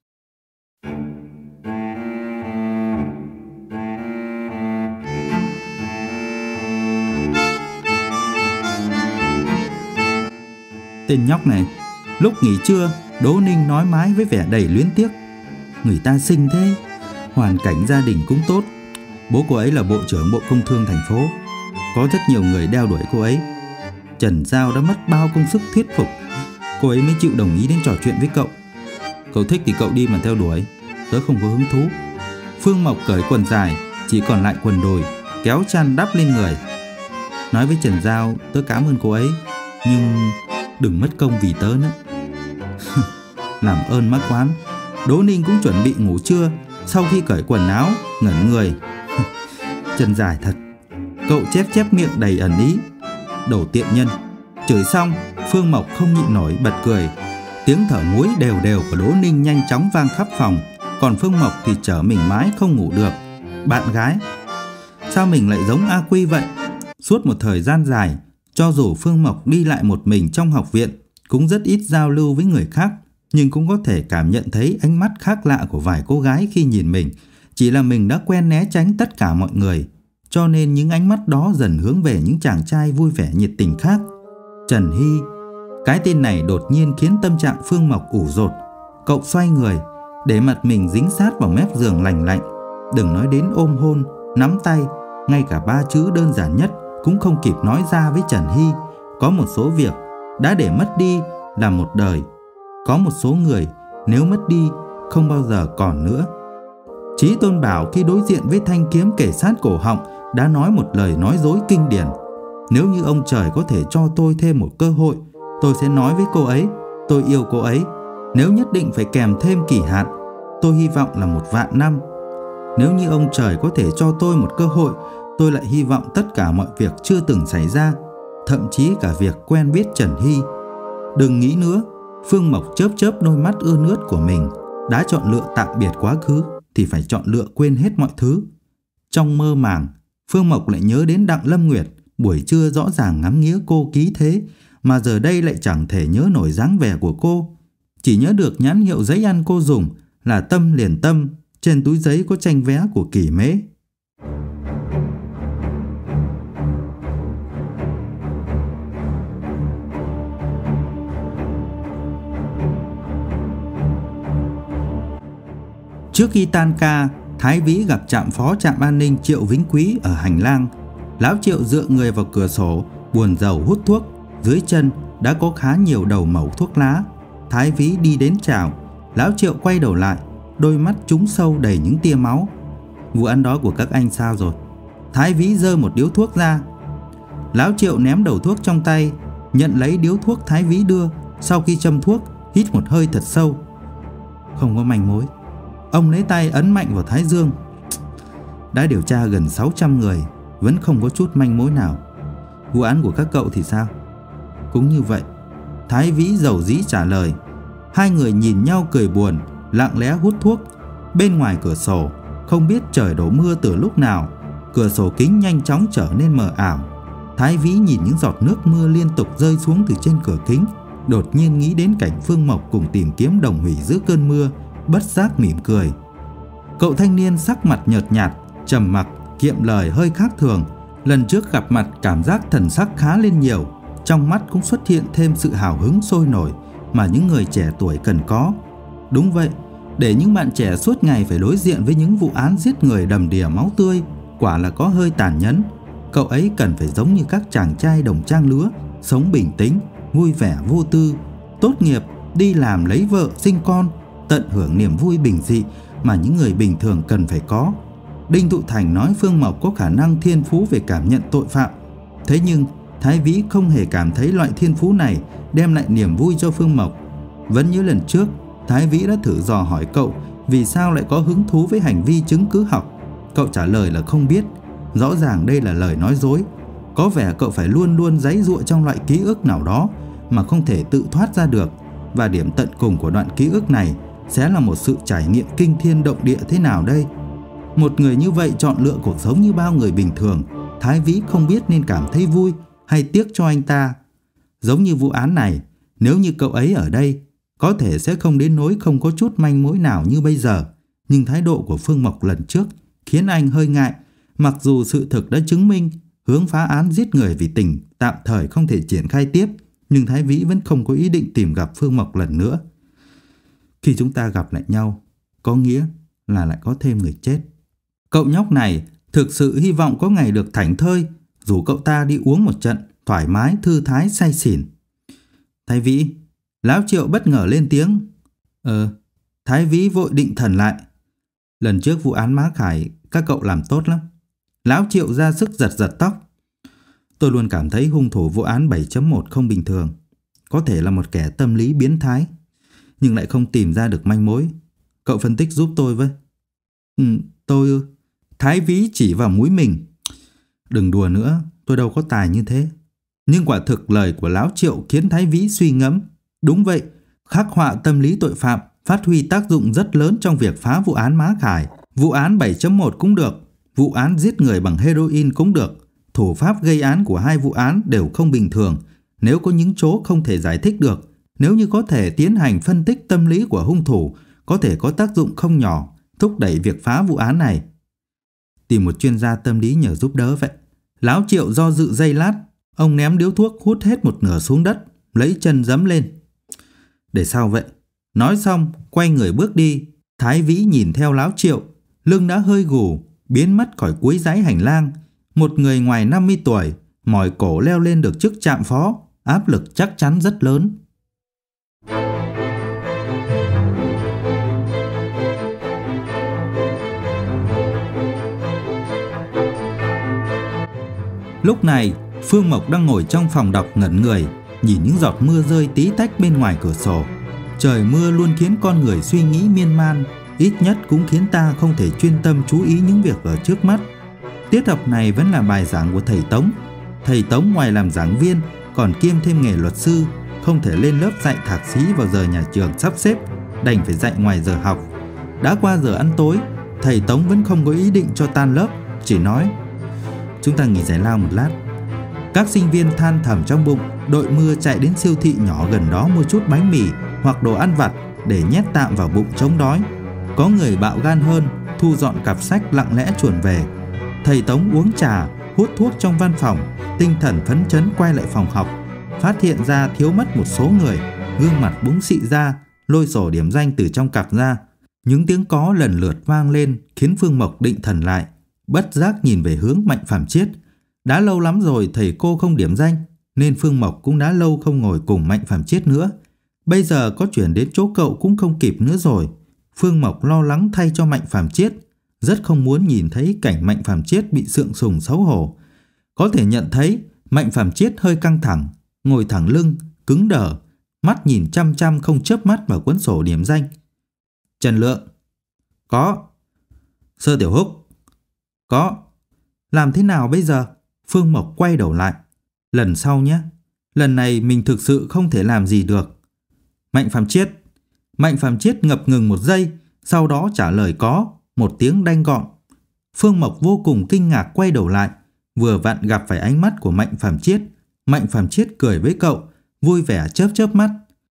Tên nhóc này. Lúc nghỉ trưa, Đỗ Ninh nói mái với vẻ đầy luyến tiếc. Người ta xinh thế, hoàn cảnh gia đình cũng tốt. Bố cô ấy là bộ trưởng Bộ Công Thương thành phố, có rất nhiều người đeo đuổi cô ấy. Trần Giao đã mất bao công sức thuyết phục, cô ấy mới chịu đồng ý đến trò chuyện với cậu. Cậu thích thì cậu đi mà theo đuổi, tớ không có hứng thú. Phương Mộc cởi quần dài, chỉ còn lại quần đùi, kéo chăn đắp lên người. Nói với Trần Giao, tớ cảm ơn cô ấy, nhưng đừng mất công vì tớ nữa. Làm ơn mắc oán. Đỗ Ninh cũng chuẩn bị ngủ trưa. Sau khi cởi quần áo, ngẩn người. Chân dài thật. Cậu chép chép miệng đầy ẩn ý. Đồ tiện nhân. Chửi xong, Phương Mộc không nhịn nổi bật cười. Tiếng thở muối đều đều của Đỗ Ninh nhanh chóng vang khắp phòng. Còn Phương Mộc thì trở mình mãi không ngủ được. Bạn gái, sao mình lại giống A Quy vậy? Suốt một thời gian dài, cho dù Phương Mộc đi lại một mình trong học viện, cũng rất ít giao lưu với người khác, nhưng cũng có thể cảm nhận thấy ánh mắt khác lạ của vài cô gái khi nhìn mình. Chỉ là mình đã quen né tránh tất cả mọi người, cho nên những ánh mắt đó dần hướng về những chàng trai vui vẻ nhiệt tình khác. Trần Hy, cái tên này đột nhiên khiến tâm trạng Phương Mộc ủ rột. Cậu xoay người, để mặt mình dính sát vào mép giường lành lạnh. Đừng nói đến ôm hôn, nắm tay, ngay cả ba chữ đơn giản nhất cũng không kịp nói ra với Trần Hy. Có một số việc đã để mất đi là một đời. Có một số người nếu mất đi không bao giờ còn nữa. Chí Tôn Bảo khi đối diện với thanh kiếm kề sát cổ họng đã nói một lời nói dối kinh điển. Nếu như ông trời có thể cho tôi thêm một cơ hội, tôi sẽ nói với cô ấy, tôi yêu cô ấy. Nếu nhất định phải kèm thêm kỳ hạn, tôi hy vọng là một vạn năm. Nếu như ông trời có thể cho tôi một cơ hội, tôi lại hy vọng tất cả mọi việc chưa từng xảy ra, thậm chí cả việc quen biết Trần Hy. Đừng nghĩ nữa. Phương Mộc chớp chớp đôi mắt ươn ướt của mình. Đã chọn lựa tạm biệt quá khứ thì phải chọn lựa quên hết mọi thứ. Trong mơ màng, Phương Mộc lại nhớ đến Đặng Lâm Nguyệt. Buổi trưa rõ ràng ngắm nghía cô ký thế, mà giờ đây lại chẳng thể nhớ nổi dáng vẻ của cô. Chỉ nhớ được nhãn hiệu giấy ăn cô dùng là Tâm liền tâm. Trên túi giấy có tranh vé của Kỳ Mễ. Trước khi tan ca, Thái Vĩ gặp trạm phó trạm an ninh Triệu Vĩnh Quý ở hành lang. Lão Triệu dựa người vào cửa sổ, buồn rầu hút thuốc. Dưới chân đã có khá nhiều đầu mẩu thuốc lá. Thái Vĩ đi đến chào. Lão Triệu quay đầu lại, đôi mắt trúng sâu đầy những tia máu. Vụ án đó của các anh sao rồi? Thái Vĩ giơ một điếu thuốc ra. Lão Triệu ném đầu thuốc trong tay, nhận lấy điếu thuốc Thái Vĩ đưa. Sau khi châm thuốc, hít một hơi thật sâu. Không có manh mối. Ông lấy tay ấn mạnh vào thái dương. Đã điều tra gần sáu trăm người, vẫn không có chút manh mối nào. Vụ án của các cậu thì sao? Cũng như vậy. Thái Vĩ dầu dĩ trả lời. Hai người nhìn nhau cười buồn, lặng lẽ hút thuốc. Bên ngoài cửa sổ, không biết trời đổ mưa từ lúc nào, cửa sổ kính nhanh chóng trở nên mờ ảo. Thái Vĩ nhìn những giọt nước mưa liên tục rơi xuống từ trên cửa kính, đột nhiên nghĩ đến cảnh Phương Mộc cùng tìm kiếm Đồng Hủy giữa cơn mưa, bất giác mỉm cười. Cậu thanh niên sắc mặt nhợt nhạt, trầm mặc, kiệm lời hơi khác thường. Lần trước gặp mặt cảm giác thần sắc khá lên nhiều, trong mắt cũng xuất hiện thêm sự hào hứng sôi nổi mà những người trẻ tuổi cần có. Đúng vậy, để những bạn trẻ suốt ngày phải đối diện với những vụ án giết người đầm đìa máu tươi, quả là có hơi tàn nhẫn. Cậu ấy cần phải giống như các chàng trai đồng trang lứa, sống bình tĩnh, vui vẻ vô tư, tốt nghiệp, đi làm lấy vợ, sinh con, tận hưởng niềm vui bình dị mà những người bình thường cần phải có. Đinh Thụ Thành nói Phương Mộc có khả năng thiên phú về cảm nhận tội phạm. Thế nhưng Thái Vĩ không hề cảm thấy loại thiên phú này đem lại niềm vui cho Phương Mộc. Vẫn như lần trước, Thái Vĩ đã thử dò hỏi cậu vì sao lại có hứng thú với hành vi chứng cứ học. Cậu trả lời là không biết. Rõ ràng đây là lời nói dối. Có vẻ cậu phải luôn luôn giãy giụa trong loại ký ức nào đó mà không thể tự thoát ra được. Và điểm tận cùng của đoạn ký ức này sẽ là một sự trải nghiệm kinh thiên động địa thế nào đây? Một người như vậy chọn lựa cuộc sống như bao người bình thường, Thái Vĩ không biết nên cảm thấy vui hay tiếc cho anh ta. Giống như vụ án này, nếu như cậu ấy ở đây, có thể sẽ không đến nỗi không có chút manh mối nào như bây giờ. Nhưng thái độ của Phương Mộc lần trước khiến anh hơi ngại. Mặc dù sự thực đã chứng minh hướng phá án giết người vì tình tạm thời không thể triển khai tiếp, nhưng Thái Vĩ vẫn không có ý định tìm gặp Phương Mộc lần nữa. Khi chúng ta gặp lại nhau, có nghĩa là lại có thêm người chết. Cậu nhóc này thực sự hy vọng có ngày được thảnh thơi, rủ cậu ta đi uống một trận, thoải mái, thư thái, say xỉn. Thái Vĩ, Lão Triệu bất ngờ lên tiếng. Ờ, Thái Vĩ vội định thần lại. Lần trước vụ án Má Khải, các cậu làm tốt lắm. Lão Triệu ra sức giật giật tóc. Tôi luôn cảm thấy hung thủ vụ án bảy chấm một không bình thường. Có thể là một kẻ tâm lý biến thái, nhưng lại không tìm ra được manh mối. Cậu phân tích giúp tôi với. Ừ, tôi... Thái Vĩ chỉ vào mũi mình. Đừng đùa nữa, tôi đâu có tài như thế. Nhưng quả thực lời của Lão Triệu khiến Thái Vĩ suy ngẫm. Đúng vậy, khắc họa tâm lý tội phạm phát huy tác dụng rất lớn trong việc phá vụ án Má Khải. Vụ án bảy chấm một cũng được, vụ án giết người bằng heroin cũng được. Thủ pháp gây án của hai vụ án đều không bình thường. Nếu có những chỗ không thể giải thích được, nếu như có thể tiến hành phân tích tâm lý của hung thủ, có thể có tác dụng không nhỏ, thúc đẩy việc phá vụ án này. Tìm một chuyên gia tâm lý nhờ giúp đỡ vậy. Lão Triệu do dự giây lát, ông ném điếu thuốc hút hết một nửa xuống đất, lấy chân giẫm lên. Để sao vậy? Nói xong, quay người bước đi. Thái Vĩ nhìn theo Lão Triệu, lưng đã hơi gù, biến mất khỏi cuối dãy hành lang. Một người ngoài năm mươi tuổi, mỏi cổ leo lên được chức trạm phó, áp lực chắc chắn rất lớn. Lúc này, Phương Mộc đang ngồi trong phòng đọc ngẩn người, nhìn những giọt mưa rơi tí tách bên ngoài cửa sổ. Trời mưa luôn khiến con người suy nghĩ miên man, ít nhất cũng khiến ta không thể chuyên tâm chú ý những việc ở trước mắt. Tiết học này vẫn là bài giảng của thầy Tống. Thầy Tống ngoài làm giảng viên còn kiêm thêm nghề luật sư, không thể lên lớp dạy thạc sĩ vào giờ nhà trường sắp xếp, đành phải dạy ngoài giờ học. Đã qua giờ ăn tối, thầy Tống vẫn không có ý định cho tan lớp, chỉ nói: "Chúng ta nghỉ giải lao một lát." Các sinh viên than thầm trong bụng, đội mưa chạy đến siêu thị nhỏ gần đó mua chút bánh mì hoặc đồ ăn vặt để nhét tạm vào bụng chống đói. Có người bạo gan hơn, thu dọn cặp sách lặng lẽ chuồn về. Thầy Tống uống trà, hút thuốc trong văn phòng, tinh thần phấn chấn quay lại phòng học, phát hiện ra thiếu mất một số người, gương mặt búng xị ra, lôi sổ điểm danh từ trong cặp ra. Những tiếng có lần lượt vang lên khiến Phương Mộc định thần lại, bất giác nhìn về hướng Mạnh Phàm Chiết. Đã lâu lắm rồi thầy cô không điểm danh, nên Phương Mộc cũng đã lâu không ngồi cùng Mạnh Phàm Chiết nữa. Bây giờ có chuyển đến chỗ cậu cũng không kịp nữa rồi. Phương Mộc lo lắng thay cho Mạnh Phàm Chiết, rất không muốn nhìn thấy cảnh Mạnh Phàm Chiết bị sượng sùng xấu hổ. Có thể nhận thấy Mạnh Phàm Chiết hơi căng thẳng, ngồi thẳng lưng, cứng đờ, mắt nhìn chăm chăm không chớp mắt vào cuốn sổ điểm danh. Trần Lượng. Có. Sơ Tiểu Húc. Có. Làm thế nào bây giờ? Phương Mộc quay đầu lại. Lần sau nhé. Lần này mình thực sự không thể làm gì được. Mạnh Phàm Chiết. Mạnh Phàm Chiết ngập ngừng một giây, sau đó trả lời có, một tiếng đanh gọn. Phương Mộc vô cùng kinh ngạc quay đầu lại, vừa vặn gặp phải ánh mắt của Mạnh Phàm Chiết. Mạnh Phàm Chiết cười với cậu, vui vẻ chớp chớp mắt.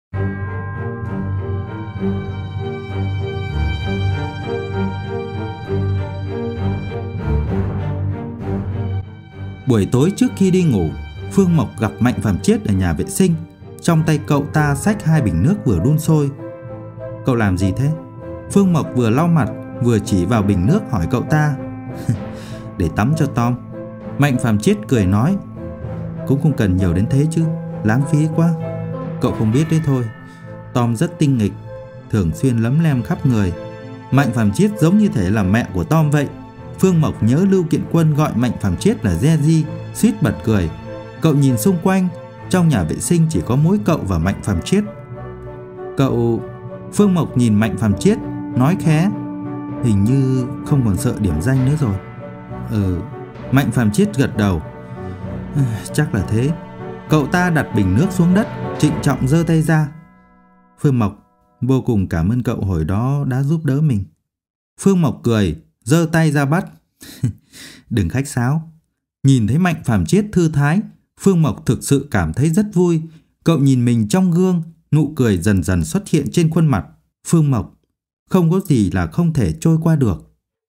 Buổi tối trước khi đi ngủ, Phương Mộc gặp Mạnh Phàm Chiết ở nhà vệ sinh. Trong tay cậu ta xách hai bình nước vừa đun sôi. Cậu làm gì thế? Phương Mộc vừa lau mặt vừa chỉ vào bình nước hỏi cậu ta. Để tắm cho Tom. Mạnh Phàm Chiết cười nói. Cũng không cần nhiều đến thế chứ, lãng phí quá. Cậu không biết đấy thôi, Tom rất tinh nghịch, thường xuyên lấm lem khắp người. Mạnh Phàm Chiết giống như thể là mẹ của Tom vậy. Phương Mộc nhớ Lưu Kiện Quân gọi Mạnh Phàm Chiết là Jeji, suýt bật cười. Cậu nhìn xung quanh, trong nhà vệ sinh chỉ có mỗi cậu và Mạnh Phàm Chiết. Cậu... Phương Mộc nhìn Mạnh Phàm Chiết, nói khẽ. Hình như không còn sợ điểm danh nữa rồi. Ừ. Mạnh Phàm Chiết gật đầu. Chắc là thế. Cậu ta đặt bình nước xuống đất, trịnh trọng giơ tay ra. Phương Mộc, vô cùng cảm ơn cậu hồi đó đã giúp đỡ mình. Phương Mộc cười, giơ tay ra bắt. Đừng khách sáo. Nhìn thấy Mạnh Phàm Chiết thư thái, Phương Mộc thực sự cảm thấy rất vui. Cậu nhìn mình trong gương, nụ cười dần dần xuất hiện trên khuôn mặt. Phương Mộc, không có gì là không thể trôi qua được.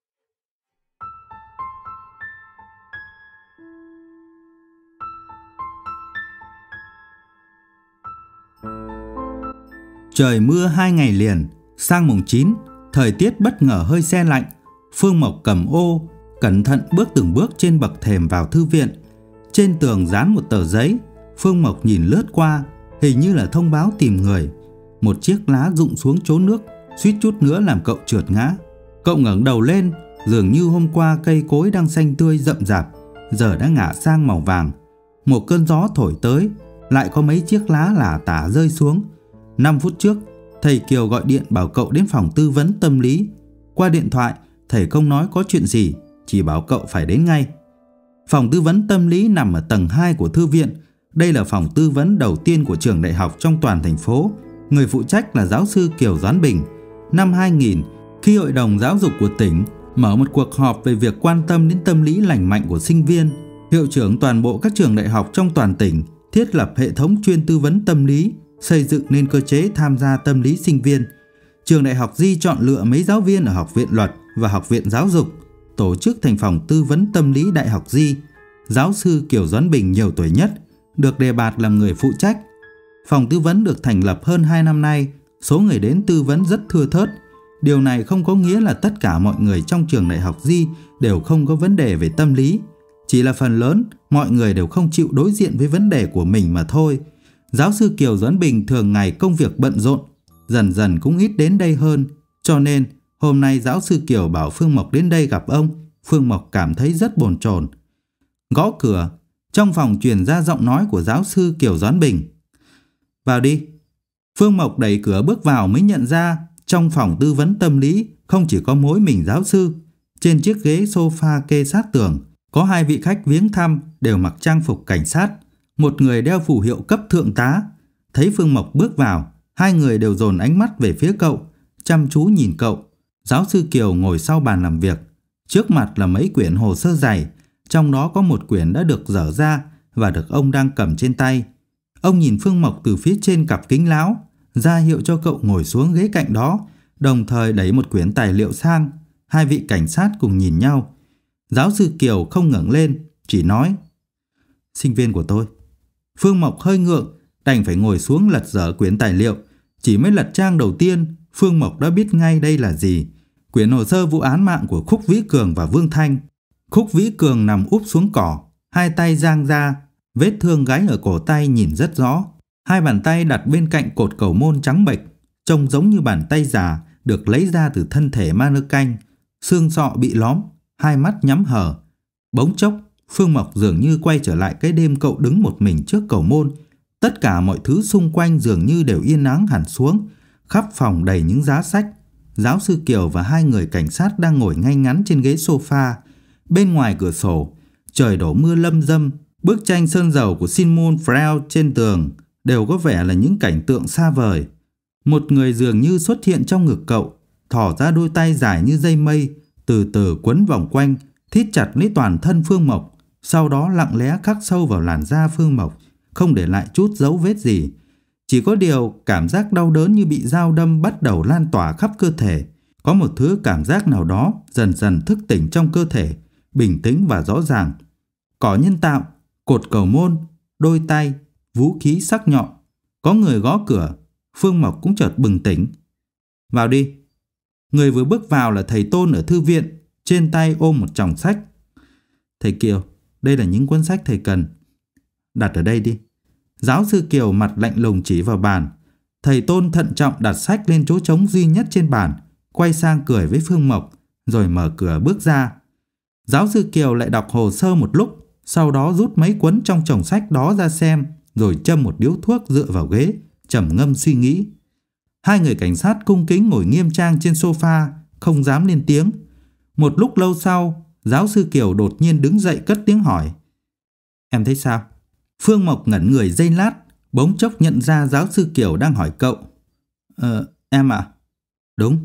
Trời mưa hai ngày liền, sang mùng chín, thời tiết bất ngờ hơi se lạnh. Phương Mộc cầm ô, cẩn thận bước từng bước trên bậc thềm vào thư viện. Trên tường dán một tờ giấy, Phương Mộc nhìn lướt qua, hình như là thông báo tìm người. Một chiếc lá rụng xuống chỗ nước, suýt chút nữa làm cậu trượt ngã. Cậu ngẩng đầu lên, dường như hôm qua cây cối đang xanh tươi rậm rạp, giờ đã ngả sang màu vàng. Một cơn gió thổi tới, lại có mấy chiếc lá lả tả rơi xuống. Năm phút trước, thầy Kiều gọi điện bảo cậu đến phòng tư vấn tâm lý. Qua điện thoại, thầy không nói có chuyện gì, chỉ bảo cậu phải đến ngay. Phòng tư vấn tâm lý nằm ở tầng hai của thư viện. Đây là phòng tư vấn đầu tiên của trường đại học trong toàn thành phố. Người phụ trách là giáo sư Kiều Doãn Bình. Năm hai nghìn, khi Hội đồng Giáo dục của tỉnh mở một cuộc họp về việc quan tâm đến tâm lý lành mạnh của sinh viên, hiệu trưởng toàn bộ các trường đại học trong toàn tỉnh thiết lập hệ thống chuyên tư vấn tâm lý, xây dựng nên cơ chế tham gia tâm lý sinh viên. Trường đại học Di chọn lựa mấy giáo viên ở Học viện Luật và Học viện Giáo dục, tổ chức thành phòng tư vấn tâm lý Đại học Di. Giáo sư Kiều Doãn Bình nhiều tuổi nhất, được đề bạt làm người phụ trách. Phòng tư vấn được thành lập hơn hai năm nay, số người đến tư vấn rất thưa thớt. Điều này không có nghĩa là tất cả mọi người trong trường đại học Di đều không có vấn đề về tâm lý. Chỉ là phần lớn, mọi người đều không chịu đối diện với vấn đề của mình mà thôi. Giáo sư Kiều Doãn Bình thường ngày công việc bận rộn, dần dần cũng ít đến đây hơn. Cho nên, hôm nay giáo sư Kiều bảo Phương Mộc đến đây gặp ông. Phương Mộc cảm thấy rất bồn chồn. Gõ cửa, Trong phòng truyền ra giọng nói của giáo sư Kiều Doãn Bình. Vào đi. Phương Mộc đẩy cửa bước vào mới nhận ra trong phòng tư vấn tâm lý không chỉ có mỗi mình giáo sư. Trên chiếc ghế sofa kê sát tường có hai vị khách viếng thăm đều mặc trang phục cảnh sát. Một người đeo phù hiệu cấp thượng tá. Thấy Phương Mộc bước vào, hai người đều dồn ánh mắt về phía cậu, chăm chú nhìn cậu. Giáo sư Kiều ngồi sau bàn làm việc. Trước mặt là mấy quyển hồ sơ dày, trong đó có một quyển đã được dở ra và được ông đang cầm trên tay. Ông nhìn Phương Mộc từ phía trên cặp kính lão, ra hiệu cho cậu ngồi xuống ghế cạnh đó, đồng thời đẩy một quyển tài liệu sang. Hai vị cảnh sát cùng nhìn nhau. Giáo sư Kiều không ngẩng lên, chỉ nói: Sinh viên của tôi. Phương Mộc hơi ngượng, đành phải ngồi xuống lật dở quyển tài liệu. Chỉ mới lật trang đầu tiên, Phương Mộc đã biết ngay đây là gì. Quyển hồ sơ vụ án mạng của Khúc Vĩ Cường và Vương Thanh. Khúc Vĩ Cường nằm úp xuống cỏ, hai tay giang ra, vết thương gáy ở cổ tay nhìn rất rõ. Hai bàn tay đặt bên cạnh cột cầu môn trắng bệch, trông giống như bàn tay già được lấy ra từ thân thể ma nơ canh. Xương sọ bị lóm, hai mắt nhắm hờ. Bỗng chốc, Phương Mộc dường như quay trở lại cái đêm cậu đứng một mình trước cầu môn. Tất cả mọi thứ xung quanh dường như đều yên ắng hẳn xuống. Khắp phòng đầy những giá sách. Giáo sư Kiều và hai người cảnh sát đang ngồi ngay ngắn trên ghế sofa. Bên ngoài cửa sổ, trời đổ mưa lâm dâm. Bức tranh sơn dầu của Sigmund Freud trên tường đều có vẻ là những cảnh tượng xa vời. Một người dường như xuất hiện trong ngực cậu, thỏ ra đôi tay dài như dây mây, từ từ quấn vòng quanh, thít chặt lấy toàn thân Phương Mộc, sau đó lặng lẽ khắc sâu vào làn da Phương Mộc, không để lại chút dấu vết gì. Chỉ có điều cảm giác đau đớn như bị dao đâm bắt đầu lan tỏa khắp cơ thể. Có một thứ cảm giác nào đó dần dần thức tỉnh trong cơ thể, bình tĩnh và rõ ràng. Cỏ nhân tạo, cột cầu môn, đôi tay, vũ khí sắc nhọn. Có người gõ cửa, Phương Mộc cũng chợt bừng tỉnh. Vào đi. Người vừa bước vào là thầy Tôn ở thư viện, trên tay ôm một chồng sách. Thầy Kiều, đây là những cuốn sách thầy cần. Đặt ở đây đi. Giáo sư Kiều mặt lạnh lùng chỉ vào bàn. Thầy Tôn thận trọng đặt sách lên chỗ trống duy nhất trên bàn, quay sang cười với Phương Mộc, rồi mở cửa bước ra. Giáo sư Kiều lại đọc hồ sơ một lúc, sau đó rút mấy cuốn trong chồng sách đó ra xem, rồi châm một điếu thuốc dựa vào ghế, trầm ngâm suy nghĩ. Hai người cảnh sát cung kính ngồi nghiêm trang trên sofa, không dám lên tiếng. Một lúc lâu sau, giáo sư Kiều đột nhiên đứng dậy cất tiếng hỏi: Em thấy sao? Phương Mộc ngẩn người giây lát, bỗng chốc nhận ra giáo sư Kiều đang hỏi cậu. Ờ, em ạ? À? Đúng.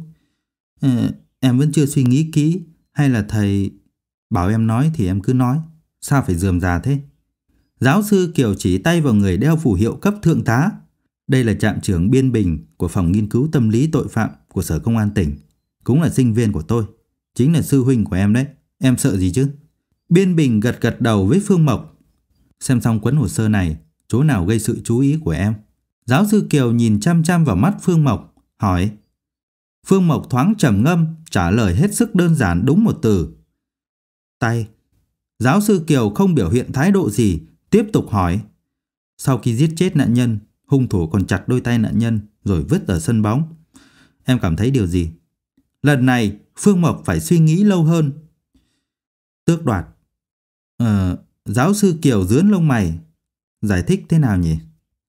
Ờ, em vẫn chưa suy nghĩ kỹ, hay là thầy bảo em nói thì em cứ nói, sao phải rườm rà thế? Giáo sư Kiều chỉ tay vào người đeo phù hiệu cấp thượng tá. Đây là trạm trưởng Biên Bình của phòng nghiên cứu tâm lý tội phạm của Sở Công an tỉnh, cũng là sinh viên của tôi, chính là sư huynh của em đấy. Em sợ gì chứ? Biên Bình gật gật đầu với Phương Mộc. Xem xong cuốn hồ sơ này, chỗ nào gây sự chú ý của em? Giáo sư Kiều nhìn chăm chăm vào mắt Phương Mộc, hỏi. Phương Mộc thoáng trầm ngâm, trả lời hết sức đơn giản đúng một từ: tay. Giáo sư Kiều không biểu hiện thái độ gì, tiếp tục hỏi. Sau khi giết chết nạn nhân, hung thủ còn chặt đôi tay nạn nhân rồi vứt ở sân bóng. Em cảm thấy điều gì? Lần này Phương Mộc phải suy nghĩ lâu hơn. Tước đoạt. Ờ, giáo sư Kiều dướn lông mày. Giải thích thế nào nhỉ?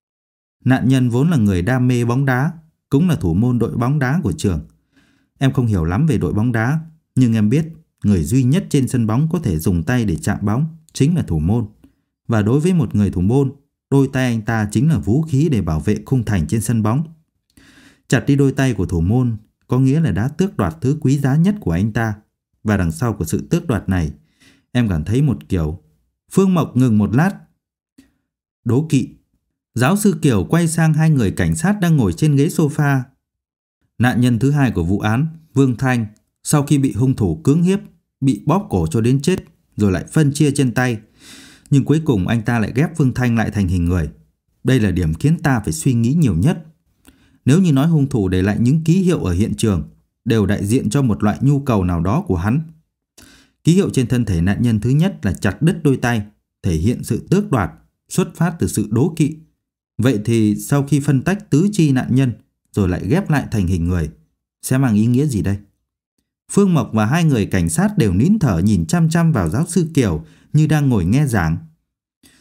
Nạn nhân vốn là người đam mê bóng đá, cũng là thủ môn đội bóng đá của trường. Em không hiểu lắm về đội bóng đá, nhưng em biết người duy nhất trên sân bóng có thể dùng tay để chạm bóng chính là thủ môn. Và đối với một người thủ môn, đôi tay anh ta chính là vũ khí để bảo vệ khung thành trên sân bóng. Chặt đi đôi tay của thủ môn có nghĩa là đã tước đoạt thứ quý giá nhất của anh ta. Và đằng sau của sự tước đoạt này, em cảm thấy một kiểu. Phương Mộc ngừng một lát. Đố kỵ. Giáo sư Kiều quay sang hai người cảnh sát đang ngồi trên ghế sofa. Nạn nhân thứ hai của vụ án, Vương Thanh, sau khi bị hung thủ cưỡng hiếp, bị bóp cổ cho đến chết, rồi lại phân chia chân tay. Nhưng cuối cùng anh ta lại ghép Vương Thanh lại thành hình người. Đây là điểm khiến ta phải suy nghĩ nhiều nhất. Nếu như nói hung thủ để lại những ký hiệu ở hiện trường đều đại diện cho một loại nhu cầu nào đó của hắn. Ký hiệu trên thân thể nạn nhân thứ nhất là chặt đứt đôi tay, thể hiện sự tước đoạt, xuất phát từ sự đố kỵ. Vậy thì sau khi phân tách tứ chi nạn nhân rồi lại ghép lại thành hình người, sẽ mang ý nghĩa gì đây? Phương Mộc và hai người cảnh sát đều nín thở nhìn chăm chăm vào giáo sư Kiều như đang ngồi nghe giảng.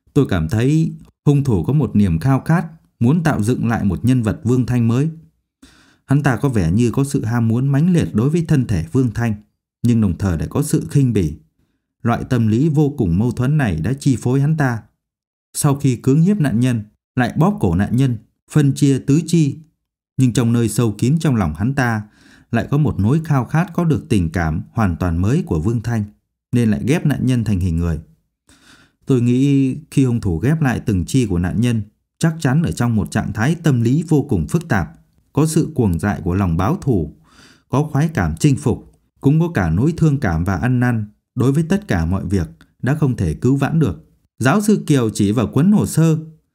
Tôi cảm thấy hung thủ có một niềm khao khát muốn tạo dựng lại một nhân vật Vương Thanh mới. Hắn ta có vẻ như có sự ham muốn mãnh liệt đối với thân thể Vương Thanh, nhưng đồng thời lại có sự khinh bỉ. Loại tâm lý vô cùng mâu thuẫn này đã chi phối hắn ta. Sau khi cưỡng hiếp nạn nhân, lại bóp cổ nạn nhân, phân chia tứ chi. Nhưng trong nơi sâu kín trong lòng hắn ta lại có một nỗi khao khát có được tình cảm hoàn toàn mới của Vương Thanh, nên lại ghép nạn nhân thành hình người. Tôi nghĩ khi hung thủ ghép lại từng chi của nạn nhân, chắc chắn ở trong một trạng thái tâm lý vô cùng phức tạp, có sự cuồng dại của lòng báo thù, có khoái cảm chinh phục, cũng có cả nỗi thương cảm và ăn năn đối với tất cả mọi việc đã không thể cứu vãn được. Giáo sư Kiều chỉ vào cuốn hồ sơ.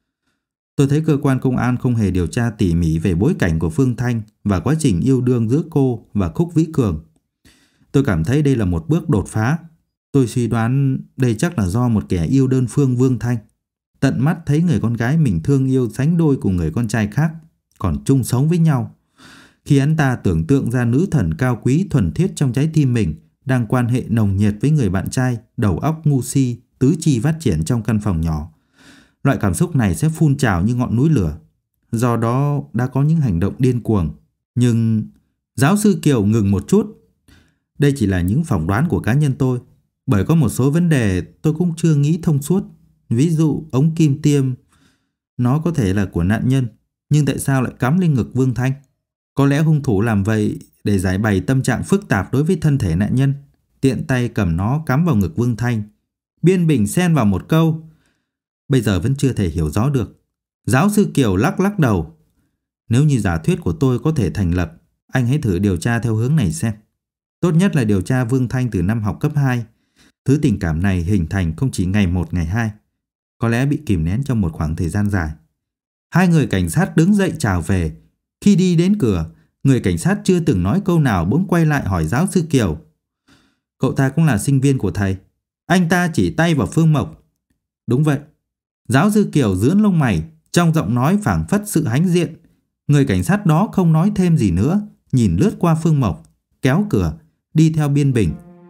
Tôi thấy cơ quan công an không hề điều tra tỉ mỉ về bối cảnh của Phương Thanh và quá trình yêu đương giữa cô và Khúc Vĩ Cường. Tôi cảm thấy đây là một bước đột phá. Tôi suy đoán đây chắc là do một kẻ yêu đơn phương Vương Thanh tận mắt thấy người con gái mình thương yêu sánh đôi cùng người con trai khác còn chung sống với nhau. Khi hắn ta tưởng tượng ra nữ thần cao quý thuần thiết trong trái tim mình đang quan hệ nồng nhiệt với người bạn trai đầu óc ngu si, tứ chi phát triển trong căn phòng nhỏ, loại cảm xúc này sẽ phun trào như ngọn núi lửa. Do đó đã có những hành động điên cuồng. Nhưng giáo sư Kiều ngừng một chút. Đây chỉ là những phỏng đoán của cá nhân tôi, bởi có một số vấn đề tôi cũng chưa nghĩ thông suốt. Ví dụ ống kim tiêm, nó có thể là của nạn nhân, nhưng tại sao lại cắm lên ngực Vương Thanh? Có lẽ hung thủ làm vậy để giải bày tâm trạng phức tạp đối với thân thể nạn nhân, tiện tay cầm nó cắm vào ngực Vương Thanh. Biên Bình xen vào một câu. Bây giờ vẫn chưa thể hiểu rõ được. Giáo sư Kiều lắc lắc đầu. Nếu như giả thuyết của tôi có thể thành lập, anh hãy thử điều tra theo hướng này xem. Tốt nhất là điều tra Vương Thanh từ năm học cấp hai. Thứ tình cảm này hình thành không chỉ ngày một ngày hai, có lẽ bị kìm nén trong một khoảng thời gian dài. Hai người cảnh sát đứng dậy chào về. Khi đi đến cửa, người cảnh sát chưa từng nói câu nào bỗng quay lại hỏi giáo sư Kiều. Cậu ta cũng là sinh viên của thầy? Anh ta chỉ tay vào Phương Mộc. Đúng vậy. Giáo sư Kiều giưỡn lông mày, trong giọng nói phảng phất sự hãnh diện. Người cảnh sát đó không nói thêm gì nữa, nhìn lướt qua Phương Mộc, kéo cửa, đi theo Biên Bình.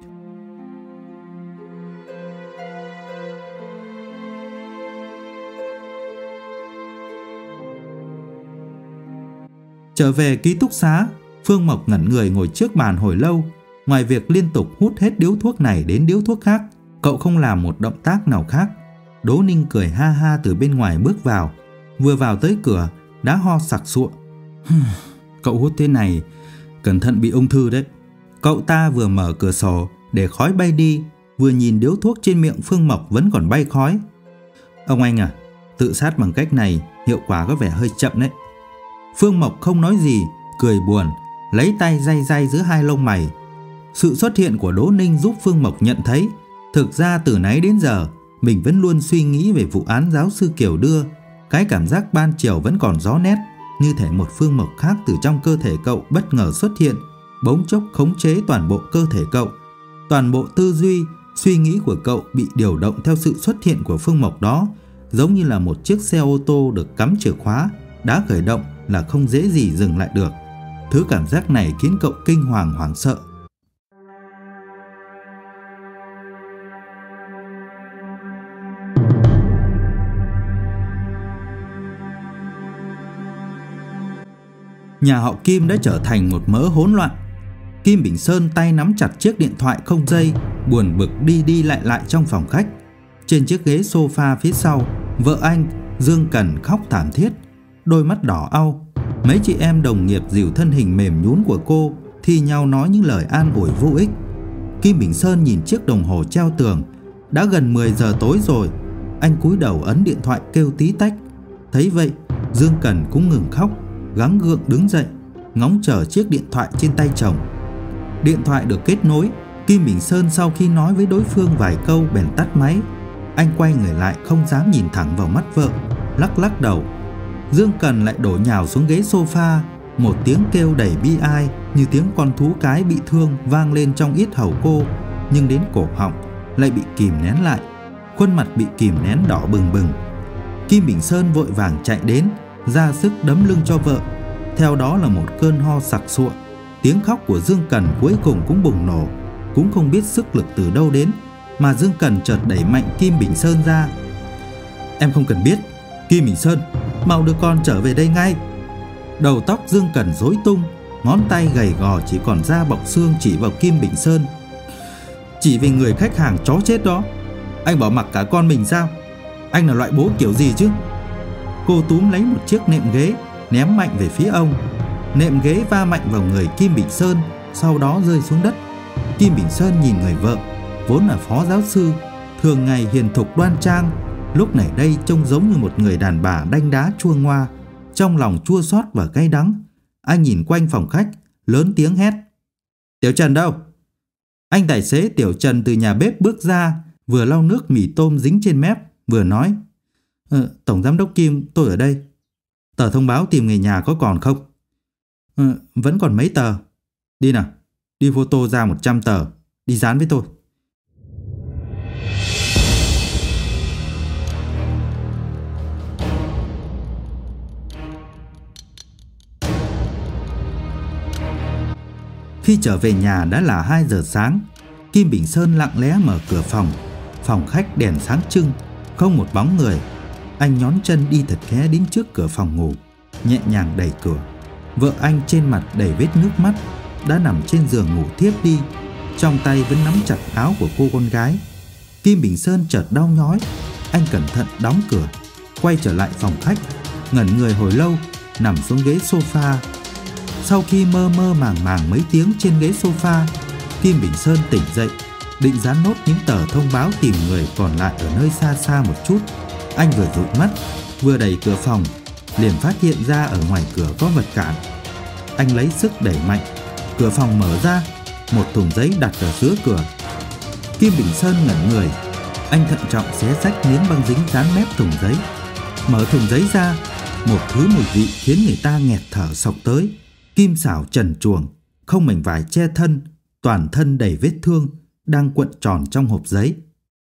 Trở về ký túc xá, Phương Mộc ngẩn người ngồi trước bàn hồi lâu. Ngoài việc liên tục hút hết điếu thuốc này đến điếu thuốc khác, cậu không làm một động tác nào khác. Đỗ Ninh cười ha ha từ bên ngoài bước vào. Vừa vào tới cửa đã ho sặc sụa. Cậu hút thế này cẩn thận bị ung thư đấy. Cậu ta vừa mở cửa sổ để khói bay đi, vừa nhìn điếu thuốc trên miệng Phương Mộc vẫn còn bay khói. Ông anh à, tự sát bằng cách này hiệu quả có vẻ hơi chậm đấy. Phương Mộc không nói gì, cười buồn, lấy tay day day giữa hai lông mày. Sự xuất hiện của Đỗ Ninh giúp Phương Mộc nhận thấy, thực ra từ nãy đến giờ mình vẫn luôn suy nghĩ về vụ án giáo sư Kiều đưa. Cái cảm giác ban chiều vẫn còn rõ nét, như thể một Phương Mộc khác từ trong cơ thể cậu bất ngờ xuất hiện, bỗng chốc khống chế toàn bộ cơ thể cậu. Toàn bộ tư duy, suy nghĩ của cậu bị điều động theo sự xuất hiện của Phương Mộc đó, giống như là một chiếc xe ô tô được cắm chìa khóa, đã khởi động là không dễ gì dừng lại được. Thứ cảm giác này khiến cậu kinh hoàng hoảng sợ. Nhà họ Kim đã trở thành một mớ hỗn loạn. Kim Bình Sơn tay nắm chặt chiếc điện thoại không dây, buồn bực đi đi lại lại trong phòng khách. Trên chiếc ghế sofa phía sau, vợ anh, Dương Cần khóc thảm thiết, đôi mắt đỏ au. Mấy chị em đồng nghiệp dìu thân hình mềm nhũn của cô, thi nhau nói những lời an ủi vô ích. Kim Bình Sơn nhìn chiếc đồng hồ treo tường. Đã gần mười giờ tối rồi. Anh cúi đầu ấn điện thoại kêu tí tách. Thấy vậy, Dương Cần cũng ngừng khóc, gắng gượng đứng dậy, ngóng chờ chiếc điện thoại trên tay chồng. Điện thoại được kết nối. Kim Bình Sơn sau khi nói với đối phương vài câu bèn tắt máy. Anh quay người lại không dám nhìn thẳng vào mắt vợ, lắc lắc đầu. Dương Cần lại đổ nhào xuống ghế sofa. Một tiếng kêu đầy bi ai như tiếng con thú cái bị thương vang lên trong yết hầu cô, nhưng đến cổ họng lại bị kìm nén lại. Khuôn mặt bị kìm nén đỏ bừng bừng. Kim Bình Sơn vội vàng chạy đến, ra sức đấm lưng cho vợ. Theo đó là một cơn ho sặc sụa. Tiếng khóc của Dương Cần cuối cùng cũng bùng nổ. Cũng không biết sức lực từ đâu đến, mà Dương Cần chợt đẩy mạnh Kim Bình Sơn ra. Em không cần biết. Kim Bình Sơn, mau đưa con trở về đây ngay. Đầu tóc Dương Cẩn rối tung, ngón tay gầy gò chỉ còn da bọc xương chỉ vào Kim Bình Sơn. Chỉ vì người khách hàng chó chết đó, anh bỏ mặc cả con mình sao? Anh là loại bố kiểu gì chứ? Cô túm lấy một chiếc nệm ghế, ném mạnh về phía ông. Nệm ghế va mạnh vào người Kim Bình Sơn, sau đó rơi xuống đất. Kim Bình Sơn nhìn người vợ, vốn là phó giáo sư, thường ngày hiền thục đoan trang, lúc này đây trông giống như một người đàn bà đanh đá chua ngoa, trong lòng chua xót và cay đắng. Anh nhìn quanh phòng khách, lớn tiếng hét: Tiểu Trần đâu? Anh tài xế Tiểu Trần từ nhà bếp bước ra, vừa lau nước mì tôm dính trên mép, vừa nói: ờ, Tổng giám đốc Kim, tôi ở đây. Tờ thông báo tìm người nhà có còn không? ờ, Vẫn còn mấy tờ. Đi nào, đi photo ra một trăm tờ, đi dán với tôi. Khi trở về nhà đã là hai giờ sáng. Kim Bình Sơn lặng lẽ mở cửa phòng. Phòng khách đèn sáng trưng, không một bóng người. Anh nhón chân đi thật khẽ đến trước cửa phòng ngủ, nhẹ nhàng đẩy cửa. Vợ anh trên mặt đầy vết nước mắt, đã nằm trên giường ngủ thiếp đi, trong tay vẫn nắm chặt áo của cô con gái. Kim Bình Sơn chợt đau nhói. Anh cẩn thận đóng cửa, quay trở lại phòng khách, ngẩn người hồi lâu, nằm xuống ghế sofa. Sau khi mơ mơ màng màng mấy tiếng trên ghế sofa, Kim Bình Sơn tỉnh dậy, định dán nốt những tờ thông báo tìm người còn lại ở nơi xa xa một chút. Anh vừa dụi mắt, vừa đẩy cửa phòng, liền phát hiện ra ở ngoài cửa có vật cản. Anh lấy sức đẩy mạnh, cửa phòng mở ra, một thùng giấy đặt ở giữa cửa. Kim Bình Sơn ngẩn người, anh thận trọng xé rách miếng băng dính dán mép thùng giấy. Mở thùng giấy ra, một thứ mùi vị khiến người ta nghẹt thở xộc tới. Kim xảo trần truồng, không mảnh vải che thân, toàn thân đầy vết thương, đang cuộn tròn trong hộp giấy.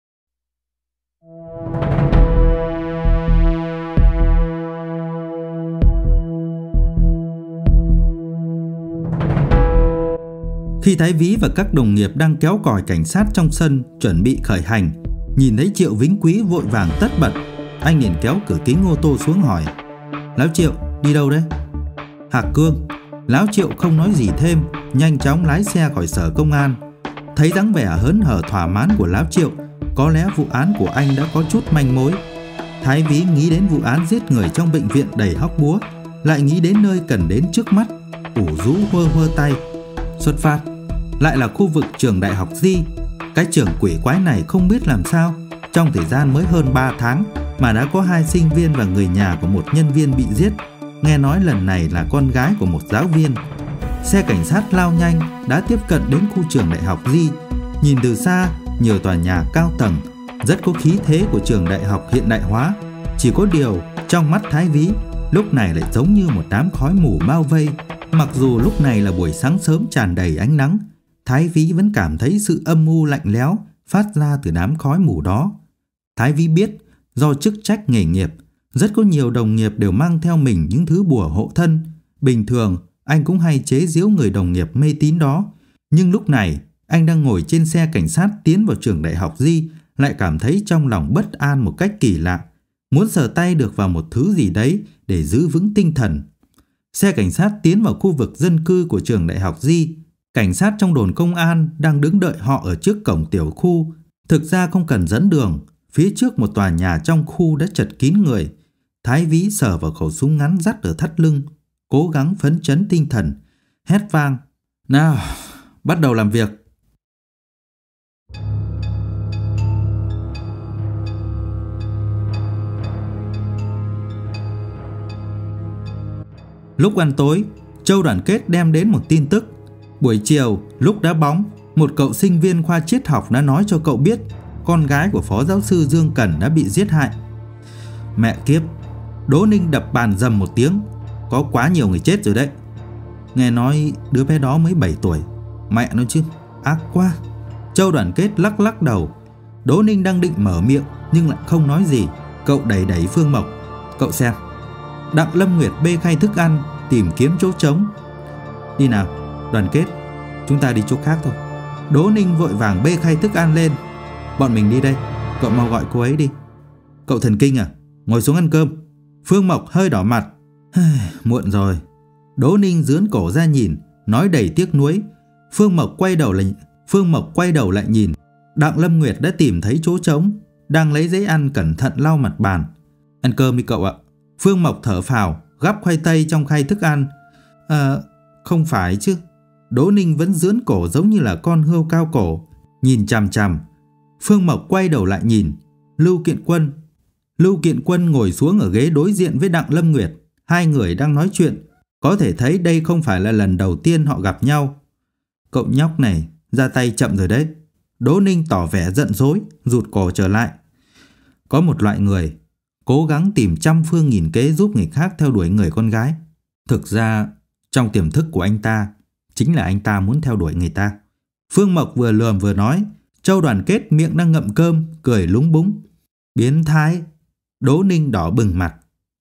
Khi Thái Vĩ và các đồng nghiệp đang kéo còi cảnh sát trong sân chuẩn bị khởi hành, nhìn thấy Triệu Vĩnh Quý vội vàng tất bật, anh liền kéo cửa kính ô tô xuống hỏi: Lão Triệu, đi đâu đấy? Hạc Cương. Lão Triệu không nói gì thêm, nhanh chóng lái xe khỏi sở công an. Thấy dáng vẻ hớn hở thỏa mãn của Lão Triệu, có lẽ vụ án của anh đã có chút manh mối. Thái Vĩ nghĩ đến vụ án giết người trong bệnh viện đầy hóc búa, lại nghĩ đến nơi cần đến trước mắt, ủ rũ hơ hơ tay. Xuất phát, lại là khu vực trường đại học Di. Cái trường quỷ quái này không biết làm sao, trong thời gian mới hơn ba tháng mà đã có hai sinh viên và người nhà của một nhân viên bị giết. Nghe nói lần này là con gái của một giáo viên. Xe cảnh sát lao nhanh đã tiếp cận đến khu trường đại học Di. Nhìn từ xa, nhiều tòa nhà cao tầng, rất có khí thế của trường đại học hiện đại hóa. Chỉ có điều, trong mắt Thái Vĩ, lúc này lại giống như một đám khói mù bao vây. Mặc dù lúc này là buổi sáng sớm tràn đầy ánh nắng, Thái Vĩ vẫn cảm thấy sự âm u lạnh lẽo phát ra từ đám khói mù đó. Thái Vĩ biết, do chức trách nghề nghiệp, rất có nhiều đồng nghiệp đều mang theo mình những thứ bùa hộ thân. Bình thường, anh cũng hay chế giễu người đồng nghiệp mê tín đó. Nhưng lúc này, anh đang ngồi trên xe cảnh sát tiến vào trường đại học Di, lại cảm thấy trong lòng bất an một cách kỳ lạ, muốn sờ tay được vào một thứ gì đấy để giữ vững tinh thần. Xe cảnh sát tiến vào khu vực dân cư của trường đại học Di. Cảnh sát trong đồn công an đang đứng đợi họ ở trước cổng tiểu khu. Thực ra không cần dẫn đường, phía trước một tòa nhà trong khu đã chật kín người. Thái Vĩ sờ vào khẩu súng ngắn dắt ở thắt lưng, cố gắng phấn chấn tinh thần, hét vang: Nào, bắt đầu làm việc. Lúc ăn tối, Châu Đoàn Kết đem đến một tin tức. Buổi chiều, lúc đá bóng, một cậu sinh viên khoa triết học đã nói cho cậu biết con gái của phó giáo sư Dương Cẩn đã bị giết hại. Mẹ kiếp, Đỗ Ninh đập bàn dầm một tiếng. Có quá nhiều người chết rồi đấy. Nghe nói đứa bé đó mới bảy tuổi. Mẹ nó chứ, ác quá. Châu Đoàn Kết lắc lắc đầu. Đỗ Ninh đang định mở miệng nhưng lại không nói gì. Cậu đẩy đẩy Phương Mộc: Cậu xem. Đặng Lâm Nguyệt bê khay thức ăn, tìm kiếm chỗ trống. Đi nào, Đoàn Kết, chúng ta đi chỗ khác thôi. Đỗ Ninh vội vàng bê khay thức ăn lên. Bọn mình đi đây, cậu mau gọi cô ấy đi. Cậu thần kinh à? ngồi xuống ăn cơm. Phương Mộc hơi đỏ mặt. Muộn rồi. Đỗ Ninh dướn cổ ra nhìn, nói đầy tiếc nuối. Phương Mộc quay đầu lại, Phương Mộc quay đầu lại nhìn. Đặng Lâm Nguyệt đã tìm thấy chỗ trống, đang lấy giấy ăn cẩn thận lau mặt bàn. Ăn cơm đi cậu ạ. Phương Mộc thở phào, gắp khoai tây trong khay thức ăn. À, không phải chứ. Đỗ Ninh vẫn dướn cổ giống như là con hươu cao cổ, nhìn chằm chằm. Phương Mộc quay đầu lại nhìn. Lưu Kiện Quân. Lưu Kiện Quân ngồi xuống ở ghế đối diện với Đặng Lâm Nguyệt. Hai người đang nói chuyện. Có thể thấy đây không phải là lần đầu tiên họ gặp nhau. Cậu nhóc này ra tay chậm rồi đấy. Đỗ Ninh tỏ vẻ giận dỗi, rụt cổ trở lại. Có một loại người cố gắng tìm trăm phương nghìn kế giúp người khác theo đuổi người con gái. Thực ra trong tiềm thức của anh ta chính là anh ta muốn theo đuổi người ta. Phương Mộc vừa lườm vừa nói. Châu Đoàn Kết miệng đang ngậm cơm, cười lúng búng. Biến thái. Đỗ Ninh đỏ bừng mặt.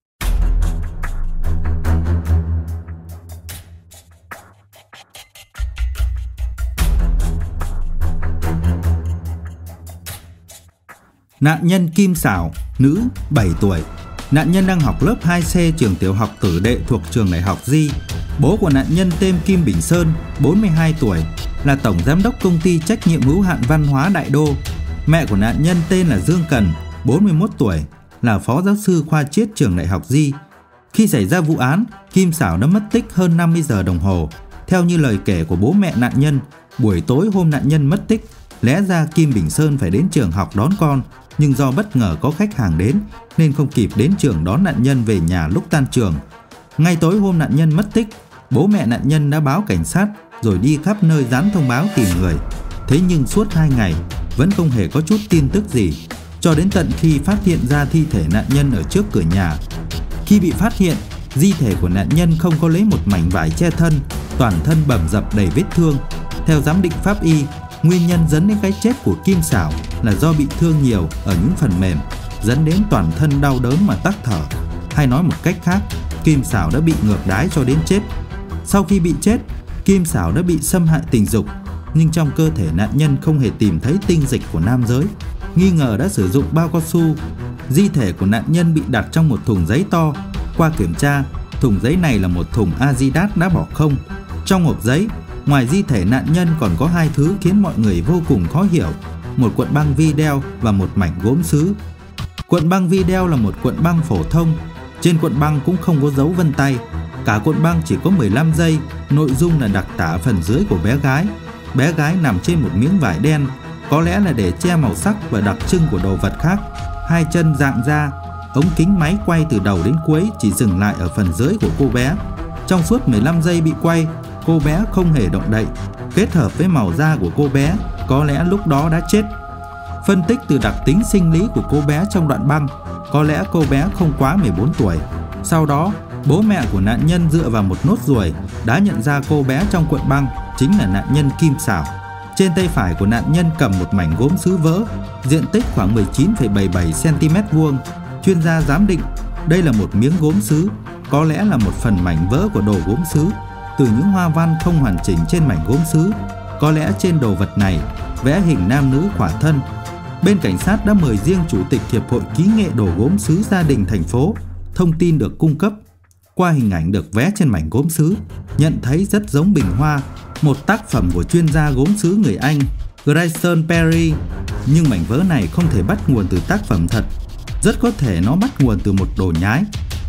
Nạn nhân Kim Xảo, nữ, bảy tuổi. Nạn nhân đang học lớp hai C trường tiểu học Tử Đệ thuộc trường đại học Di. Bố của nạn nhân tên Kim Bình Sơn, bốn mươi hai tuổi, là tổng giám đốc công ty trách nhiệm hữu hạn Văn hóa Đại Đô. Mẹ của nạn nhân tên là Dương Cần, bốn mươi mốt tuổi, là phó giáo sư khoa triết trường đại học Di. Khi xảy ra vụ án, Kim Xảo đã mất tích hơn năm mươi giờ đồng hồ. Theo như lời kể của bố mẹ nạn nhân, buổi tối hôm nạn nhân mất tích, lẽ ra Kim Bình Sơn phải đến trường học đón con, nhưng do bất ngờ có khách hàng đến nên không kịp đến trường đón nạn nhân về nhà lúc tan trường. Ngay tối hôm nạn nhân mất tích, bố mẹ nạn nhân đã báo cảnh sát rồi đi khắp nơi dán thông báo tìm người. Thế nhưng suốt hai ngày vẫn không hề có chút tin tức gì, cho đến tận khi phát hiện ra thi thể nạn nhân ở trước cửa nhà. Khi bị phát hiện, di thể của nạn nhân không có lấy một mảnh vải che thân, toàn thân bầm dập đầy vết thương. Theo giám định pháp y, nguyên nhân dẫn đến cái chết của Kim Xảo là do bị thương nhiều ở những phần mềm, dẫn đến toàn thân đau đớn mà tắc thở. Hay nói một cách khác, Kim Xảo đã bị ngược đái cho đến chết. Sau khi bị chết, Kim Xảo đã bị xâm hại tình dục, nhưng trong cơ thể nạn nhân không hề tìm thấy tinh dịch của nam giới, nghi ngờ đã sử dụng bao cao su. Di thể của nạn nhân bị đặt trong một thùng giấy to. Qua kiểm tra, thùng giấy này là một thùng Adidas đã bỏ không. Trong hộp giấy, ngoài di thể nạn nhân còn có hai thứ khiến mọi người vô cùng khó hiểu: một cuộn băng video và một mảnh gốm sứ. Cuộn băng video là một cuộn băng phổ thông, trên cuộn băng cũng không có dấu vân tay. Cả cuộn băng chỉ có mười lăm giây, nội dung là đặc tả phần dưới của bé gái. Bé gái nằm trên một miếng vải đen, có lẽ là để che màu sắc và đặc trưng của đồ vật khác. Hai chân dạng ra, ống kính máy quay từ đầu đến cuối chỉ dừng lại ở phần dưới của cô bé. Trong suốt mười lăm giây bị quay, cô bé không hề động đậy. Kết hợp với màu da của cô bé, có lẽ lúc đó đã chết. Phân tích từ đặc tính sinh lý của cô bé trong đoạn băng, có lẽ cô bé không quá mười bốn tuổi. Sau đó, bố mẹ của nạn nhân dựa vào một nốt ruồi đã nhận ra cô bé trong cuộn băng chính là nạn nhân Kim Xảo. Trên tay phải của nạn nhân cầm một mảnh gốm sứ vỡ, diện tích khoảng mười chín phẩy bảy mươi bảy xăng-ti-mét vuông. Chuyên gia giám định đây là một miếng gốm sứ, có lẽ là một phần mảnh vỡ của đồ gốm sứ. Từ những hoa văn không hoàn chỉnh trên mảnh gốm sứ, có lẽ trên đồ vật này vẽ hình nam nữ khỏa thân. Bên cảnh sát đã mời riêng chủ tịch hiệp hội kỹ nghệ đồ gốm sứ gia đình thành phố. Thông tin được cung cấp qua hình ảnh được vẽ trên mảnh gốm sứ, nhận thấy rất giống bình hoa, một tác phẩm của chuyên gia gốm sứ người Anh Grayson Perry. Nhưng mảnh vỡ này không thể bắt nguồn từ tác phẩm thật, rất có thể nó bắt nguồn từ một đồ nhái.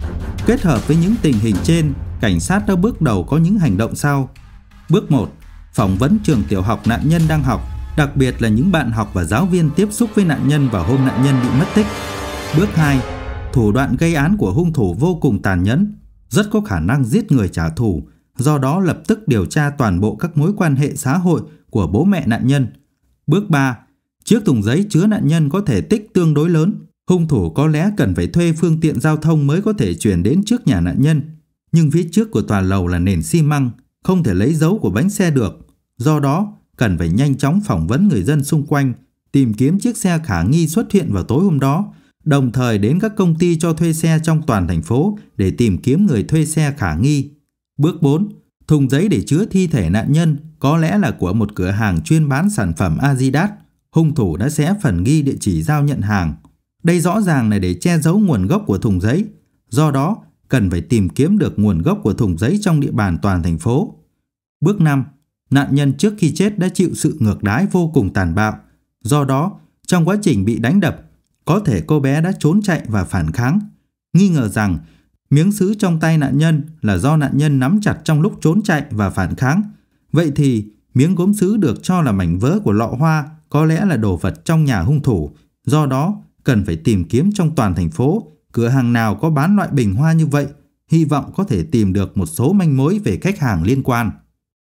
Kết hợp với những tình hình trên, cảnh sát đã bước đầu có những hành động sau. Bước một. Phỏng vấn trường tiểu học nạn nhân đang học, đặc biệt là những bạn học và giáo viên tiếp xúc với nạn nhân vào hôm nạn nhân bị mất tích. Bước hai. Thủ đoạn gây án của hung thủ vô cùng tàn nhẫn, rất có khả năng giết người trả thù, do đó lập tức điều tra toàn bộ các mối quan hệ xã hội của bố mẹ nạn nhân. Bước ba. Chiếc thùng giấy chứa nạn nhân có thể tích tương đối lớn, hung thủ có lẽ cần phải thuê phương tiện giao thông mới có thể chuyển đến trước nhà nạn nhân. Nhưng phía trước của tòa lầu là nền xi măng, không thể lấy dấu của bánh xe được. Do đó, cần phải nhanh chóng phỏng vấn người dân xung quanh, tìm kiếm chiếc xe khả nghi xuất hiện vào tối hôm đó, đồng thời đến các công ty cho thuê xe trong toàn thành phố để tìm kiếm người thuê xe khả nghi. Bước bốn. Thùng giấy để chứa thi thể nạn nhân có lẽ là của một cửa hàng chuyên bán sản phẩm Adidas. Hung thủ đã xé phần ghi địa chỉ giao nhận hàng. Đây rõ ràng là để che giấu nguồn gốc của thùng giấy, do đó cần phải tìm kiếm được nguồn gốc của thùng giấy trong địa bàn toàn thành phố. Bước năm. Nạn nhân trước khi chết đã chịu sự ngược đãi vô cùng tàn bạo, do đó trong quá trình bị đánh đập, có thể cô bé đã trốn chạy và phản kháng. Nghi ngờ rằng miếng sứ trong tay nạn nhân là do nạn nhân nắm chặt trong lúc trốn chạy và phản kháng. Vậy thì miếng gốm sứ được cho là mảnh vỡ của lọ hoa có lẽ là đồ vật trong nhà hung thủ. Do đó cần phải tìm kiếm trong toàn thành phố cửa hàng nào có bán loại bình hoa như vậy, hy vọng có thể tìm được một số manh mối về khách hàng liên quan.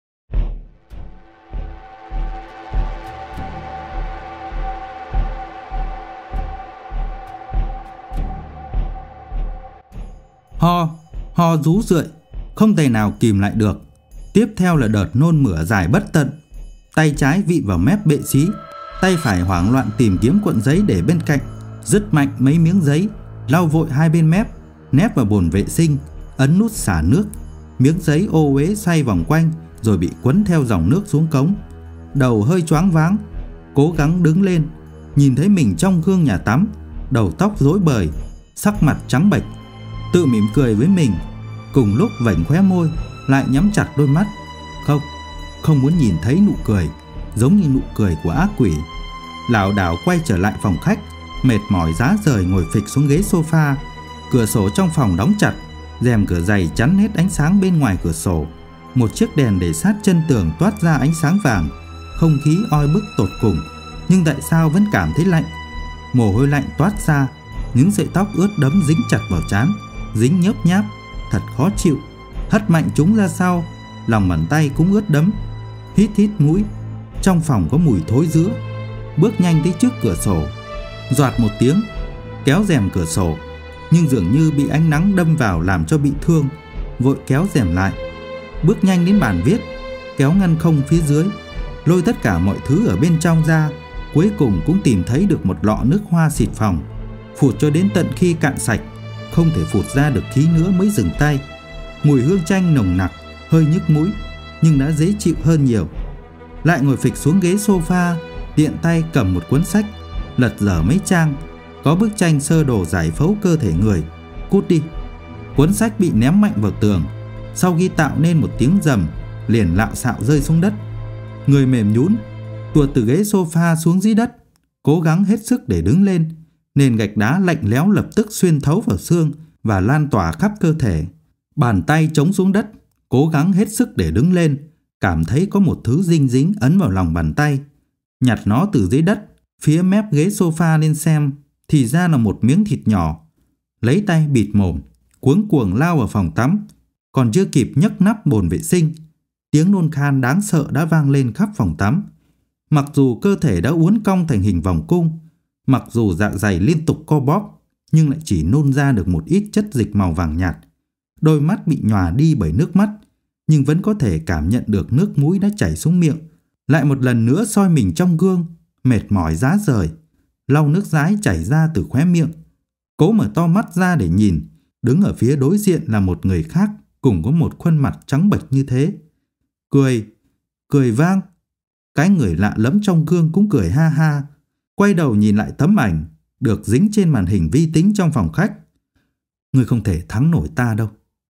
Ho, ho rú rượi, không thể nào kìm lại được. Tiếp theo là đợt nôn mửa dài bất tận. Tay trái vị vào mép bệ xí, tay phải hoảng loạn tìm kiếm cuộn giấy để bên cạnh, dứt mạnh mấy miếng giấy, lau vội hai bên mép, nép vào bồn vệ sinh, ấn nút xả nước. Miếng giấy ô uế xoay vòng quanh rồi bị quấn theo dòng nước xuống cống. Đầu hơi choáng váng, cố gắng đứng lên, nhìn thấy mình trong gương nhà tắm, đầu tóc rối bời, sắc mặt trắng bệch, tự mỉm cười với mình, cùng lúc vểnh khóe môi, lại nhắm chặt đôi mắt. Không, không muốn nhìn thấy nụ cười, giống như nụ cười của ác quỷ. Lảo đảo quay trở lại phòng khách, mệt mỏi rã rời ngồi phịch xuống ghế sofa. Cửa sổ trong phòng đóng chặt, rèm cửa dày chắn hết ánh sáng bên ngoài cửa sổ. Một chiếc đèn để sát chân tường toát ra ánh sáng vàng. Không khí oi bức tột cùng, nhưng tại sao vẫn cảm thấy lạnh. Mồ hôi lạnh toát ra, những sợi tóc ướt đẫm dính chặt vào trán, dính nhớp nháp, thật khó chịu. Hất mạnh chúng ra sau, lòng bàn tay cũng ướt đẫm. Hít hít mũi, trong phòng có mùi thối rữa. Bước nhanh tới trước cửa sổ, doạt một tiếng, kéo rèm cửa sổ, nhưng dường như bị ánh nắng đâm vào làm cho bị thương, vội kéo rèm lại. Bước nhanh đến bàn viết, kéo ngăn không phía dưới, lôi tất cả mọi thứ ở bên trong ra. Cuối cùng cũng tìm thấy được một lọ nước hoa xịt phòng, phụt cho đến tận khi cạn sạch, không thể phụt ra được khí nữa mới dừng tay. Mùi hương chanh nồng nặc, hơi nhức mũi, nhưng đã dễ chịu hơn nhiều. Lại ngồi phịch xuống ghế sofa, tiện tay cầm một cuốn sách, lật dở mấy trang, có bức tranh sơ đồ giải phẫu cơ thể người. Cút đi. Cuốn sách bị ném mạnh vào tường, sau khi tạo nên một tiếng rầm, liền lạo xạo rơi xuống đất. Người mềm nhũn, tuột từ ghế sofa xuống dưới đất, cố gắng hết sức để đứng lên. Nền gạch đá lạnh lẽo lập tức xuyên thấu vào xương và lan tỏa khắp cơ thể. Bàn tay chống xuống đất, cố gắng hết sức để đứng lên, cảm thấy có một thứ dinh dính ấn vào lòng bàn tay. Nhặt nó từ dưới đất, phía mép ghế sofa lên xem, thì ra là một miếng thịt nhỏ. Lấy tay bịt mồm, cuống cuồng lao vào phòng tắm. Còn chưa kịp nhấc nắp bồn vệ sinh, tiếng nôn khan đáng sợ đã vang lên khắp phòng tắm. Mặc dù cơ thể đã uốn cong thành hình vòng cung, mặc dù dạ dày liên tục co bóp, nhưng lại chỉ nôn ra được một ít chất dịch màu vàng nhạt. Đôi mắt bị nhòa đi bởi nước mắt, nhưng vẫn có thể cảm nhận được nước mũi đã chảy xuống miệng. Lại một lần nữa soi mình trong gương, mệt mỏi rã rời, lau nước dãi chảy ra từ khóe miệng. Cố mở to mắt ra để nhìn, đứng ở phía đối diện là một người khác, cùng có một khuôn mặt trắng bệch như thế. Cười, cười vang. Cái người lạ lẫm trong gương cũng cười ha ha, quay đầu nhìn lại tấm ảnh được dính trên màn hình vi tính trong phòng khách. Ngươi không thể thắng nổi ta đâu.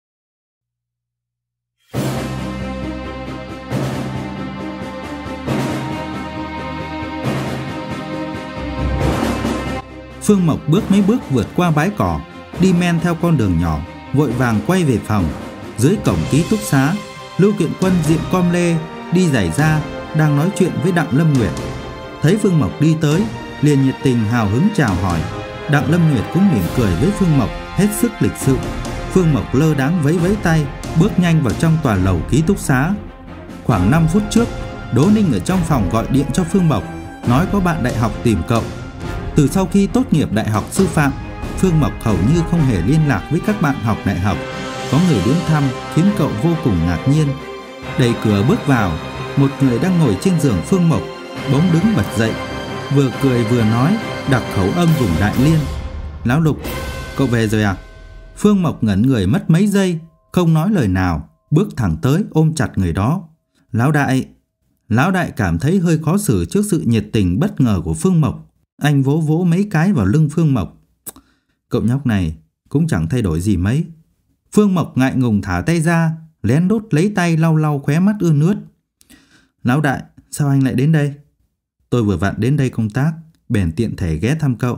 Phương Mộc bước mấy bước vượt qua bãi cỏ, đi men theo con đường nhỏ, vội vàng quay về phòng. Dưới cổng ký túc xá, Lưu Kiện Quân diện com lê, đi giày da, đang nói chuyện với Đặng Lâm Nguyệt. Thấy Phương Mộc đi tới, liền nhiệt tình hào hứng chào hỏi. Đặng Lâm Nguyệt cũng mỉm cười với Phương Mộc, hết sức lịch sự. Phương Mộc lơ đãng vẫy vẫy tay, bước nhanh vào trong tòa lầu ký túc xá. Khoảng năm phút trước, Đỗ Ninh ở trong phòng gọi điện cho Phương Mộc, nói có bạn đại học tìm cậu. Từ sau khi tốt nghiệp đại học sư phạm, Phương Mộc hầu như không hề liên lạc với các bạn học đại học. Có người đến thăm khiến cậu vô cùng ngạc nhiên. Đẩy cửa bước vào, một người đang ngồi trên giường Phương Mộc bỗng đứng bật dậy, vừa cười vừa nói, đặc khẩu âm vùng Đại Liên. Lão Lục, cậu về rồi à? Phương Mộc ngẩn người mất mấy giây, không nói lời nào, bước thẳng tới ôm chặt người đó. Lão Đại. Lão Đại cảm thấy hơi khó xử trước sự nhiệt tình bất ngờ của Phương Mộc, Anh vỗ vỗ mấy cái vào lưng Phương Mộc. Cậu nhóc này cũng chẳng thay đổi gì mấy. Phương Mộc ngại ngùng thả tay ra, lén đút lấy tay lau lau khóe mắt ươn ướt. Lão đại, sao anh lại đến đây? Tôi vừa vặn đến đây công tác, bèn tiện thể ghé thăm cậu.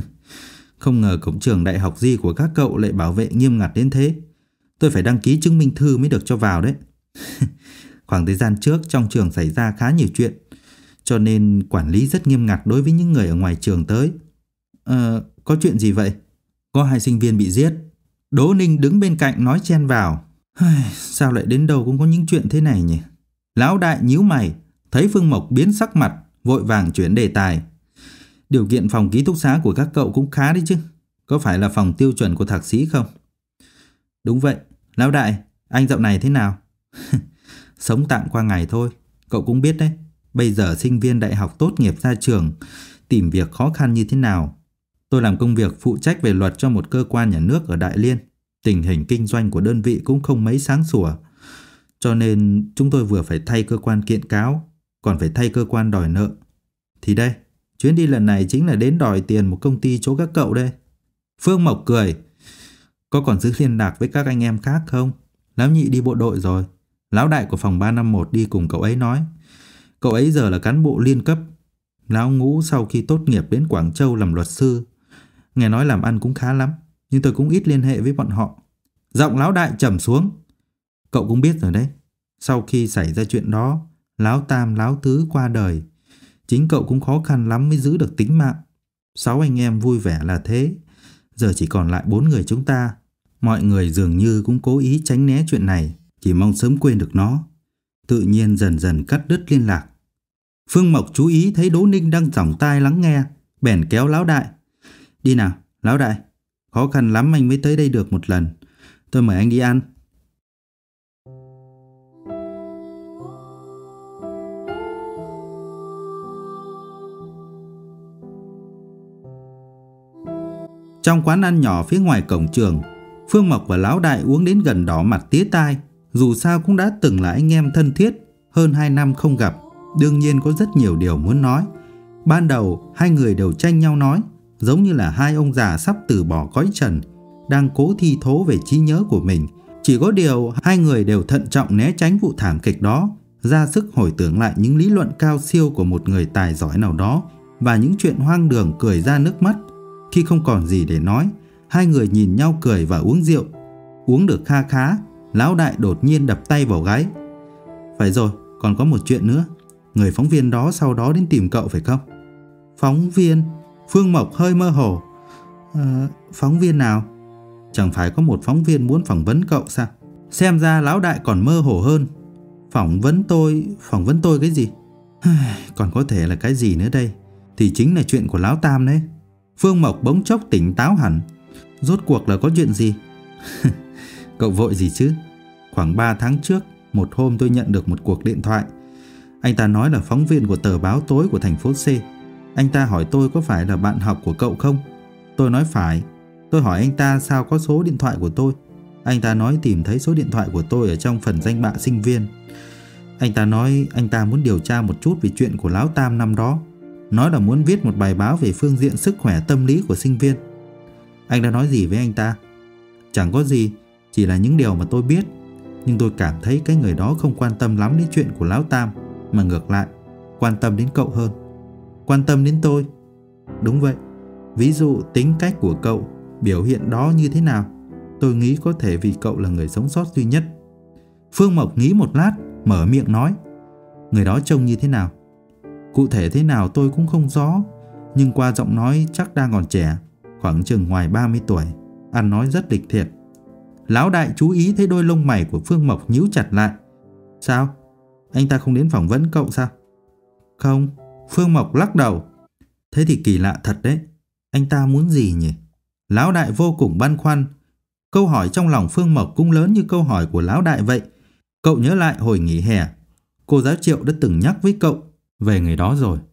Không ngờ cổng trường đại học Di của các cậu lại bảo vệ nghiêm ngặt đến thế. Tôi phải đăng ký chứng minh thư mới được cho vào đấy. Khoảng thời gian trước trong trường xảy ra khá nhiều chuyện, cho nên quản lý rất nghiêm ngặt đối với những người ở ngoài trường tới. Ờ, có chuyện gì vậy? Có hai sinh viên bị giết. Đỗ Ninh đứng bên cạnh nói chen vào. Sao lại đến đâu cũng có những chuyện thế này nhỉ? Lão đại nhíu mày, thấy Phương Mộc biến sắc mặt, vội vàng chuyển đề tài. Điều kiện phòng ký túc xá của các cậu cũng khá đấy chứ. Có phải là phòng tiêu chuẩn của thạc sĩ không? Đúng vậy. Lão đại, anh dạo này thế nào? Sống tạm qua ngày thôi. Cậu cũng biết đấy, bây giờ sinh viên đại học tốt nghiệp ra trường tìm việc khó khăn như thế nào. Tôi làm công việc phụ trách về luật cho một cơ quan nhà nước ở Đại Liên. Tình hình kinh doanh của đơn vị cũng không mấy sáng sủa, cho nên chúng tôi vừa phải thay cơ quan kiện cáo, còn phải thay cơ quan đòi nợ. Thì đây, chuyến đi lần này chính là đến đòi tiền một công ty chỗ các cậu đây. Phương Mộc cười. Có còn giữ liên lạc với các anh em khác không? Lão nhị đi bộ đội rồi. Lão đại của phòng ba năm một đi cùng cậu ấy nói. Cậu ấy giờ là cán bộ liên cấp. Lão ngũ sau khi tốt nghiệp đến Quảng Châu làm luật sư. Nghe nói làm ăn cũng khá lắm, nhưng tôi cũng ít liên hệ với bọn họ. Giọng lão đại trầm xuống. Cậu cũng biết rồi đấy, sau khi xảy ra chuyện đó, lão tam lão tứ qua đời. Chính cậu cũng khó khăn lắm mới giữ được tính mạng. Sáu anh em vui vẻ là thế, giờ chỉ còn lại bốn người chúng ta. Mọi người dường như cũng cố ý tránh né chuyện này, chỉ mong sớm quên được nó. Tự nhiên dần dần cắt đứt liên lạc. Phương Mộc chú ý thấy Đỗ Ninh đang giỏng tai lắng nghe, bèn kéo lão đại. Đi nào, lão đại, khó khăn lắm anh mới tới đây được một lần. Tôi mời anh đi ăn. Trong quán ăn nhỏ phía ngoài cổng trường, Phương Mộc và lão đại uống đến gần đỏ mặt tía tai. Dù sao cũng đã từng là anh em thân thiết, hơn hai năm không gặp, đương nhiên có rất nhiều điều muốn nói. Ban đầu hai người đều tranh nhau nói, giống như là hai ông già sắp từ bỏ cõi trần, đang cố thi thố về trí nhớ của mình. Chỉ có điều hai người đều thận trọng né tránh vụ thảm kịch đó, ra sức hồi tưởng lại những lý luận cao siêu của một người tài giỏi nào đó và những chuyện hoang đường cười ra nước mắt. Khi không còn gì để nói, hai người nhìn nhau cười và uống rượu. Uống được kha khá, lão đại đột nhiên đập tay vào gáy. Phải rồi, còn có một chuyện nữa. Người phóng viên đó sau đó đến tìm cậu phải không? Phóng viên? Phương Mộc hơi mơ hồ. À, phóng viên nào? Chẳng phải có một phóng viên muốn phỏng vấn cậu sao? Xem ra lão đại còn mơ hồ hơn. Phỏng vấn tôi? Phỏng vấn tôi cái gì? Còn có thể là cái gì nữa đây? Thì chính là chuyện của lão tam đấy. Phương Mộc bỗng chốc tỉnh táo hẳn. Rốt cuộc là có chuyện gì? Cậu vội gì chứ? Khoảng ba tháng trước, một hôm tôi nhận được một cuộc điện thoại. Anh ta nói là phóng viên của tờ báo tối của thành phố C. Anh ta hỏi tôi có phải là bạn học của cậu không? Tôi nói phải. Tôi hỏi anh ta sao có số điện thoại của tôi. Anh ta nói tìm thấy số điện thoại của tôi ở trong phần danh bạ sinh viên. Anh ta nói anh ta muốn điều tra một chút về chuyện của lão tam năm đó. Nói là muốn viết một bài báo về phương diện sức khỏe tâm lý của sinh viên. Anh đã nói gì với anh ta? Chẳng có gì, chỉ là những điều mà tôi biết. Nhưng tôi cảm thấy cái người đó không quan tâm lắm đến chuyện của lão tam, mà ngược lại quan tâm đến cậu hơn. Quan tâm đến tôi? Đúng vậy. Ví dụ tính cách của cậu, biểu hiện đó như thế nào? Tôi nghĩ có thể vì cậu là người sống sót duy nhất. Phương Mộc nghĩ một lát, mở miệng nói. Người đó trông như thế nào? Cụ thể thế nào tôi cũng không rõ, nhưng qua giọng nói chắc đang còn trẻ, khoảng chừng ngoài ba mươi tuổi, ăn nói rất lịch thiệp. Lão đại chú ý thấy đôi lông mày của Phương Mộc nhíu chặt lại. Sao? Anh ta không đến phỏng vấn cậu sao? Không. Phương Mộc lắc đầu. Thế thì kỳ lạ thật đấy. Anh ta muốn gì nhỉ? Lão đại vô cùng băn khoăn. Câu hỏi trong lòng Phương Mộc cũng lớn như câu hỏi của lão đại vậy. Cậu nhớ lại hồi nghỉ hè, cô giáo Triệu đã từng nhắc với cậu về người đó rồi.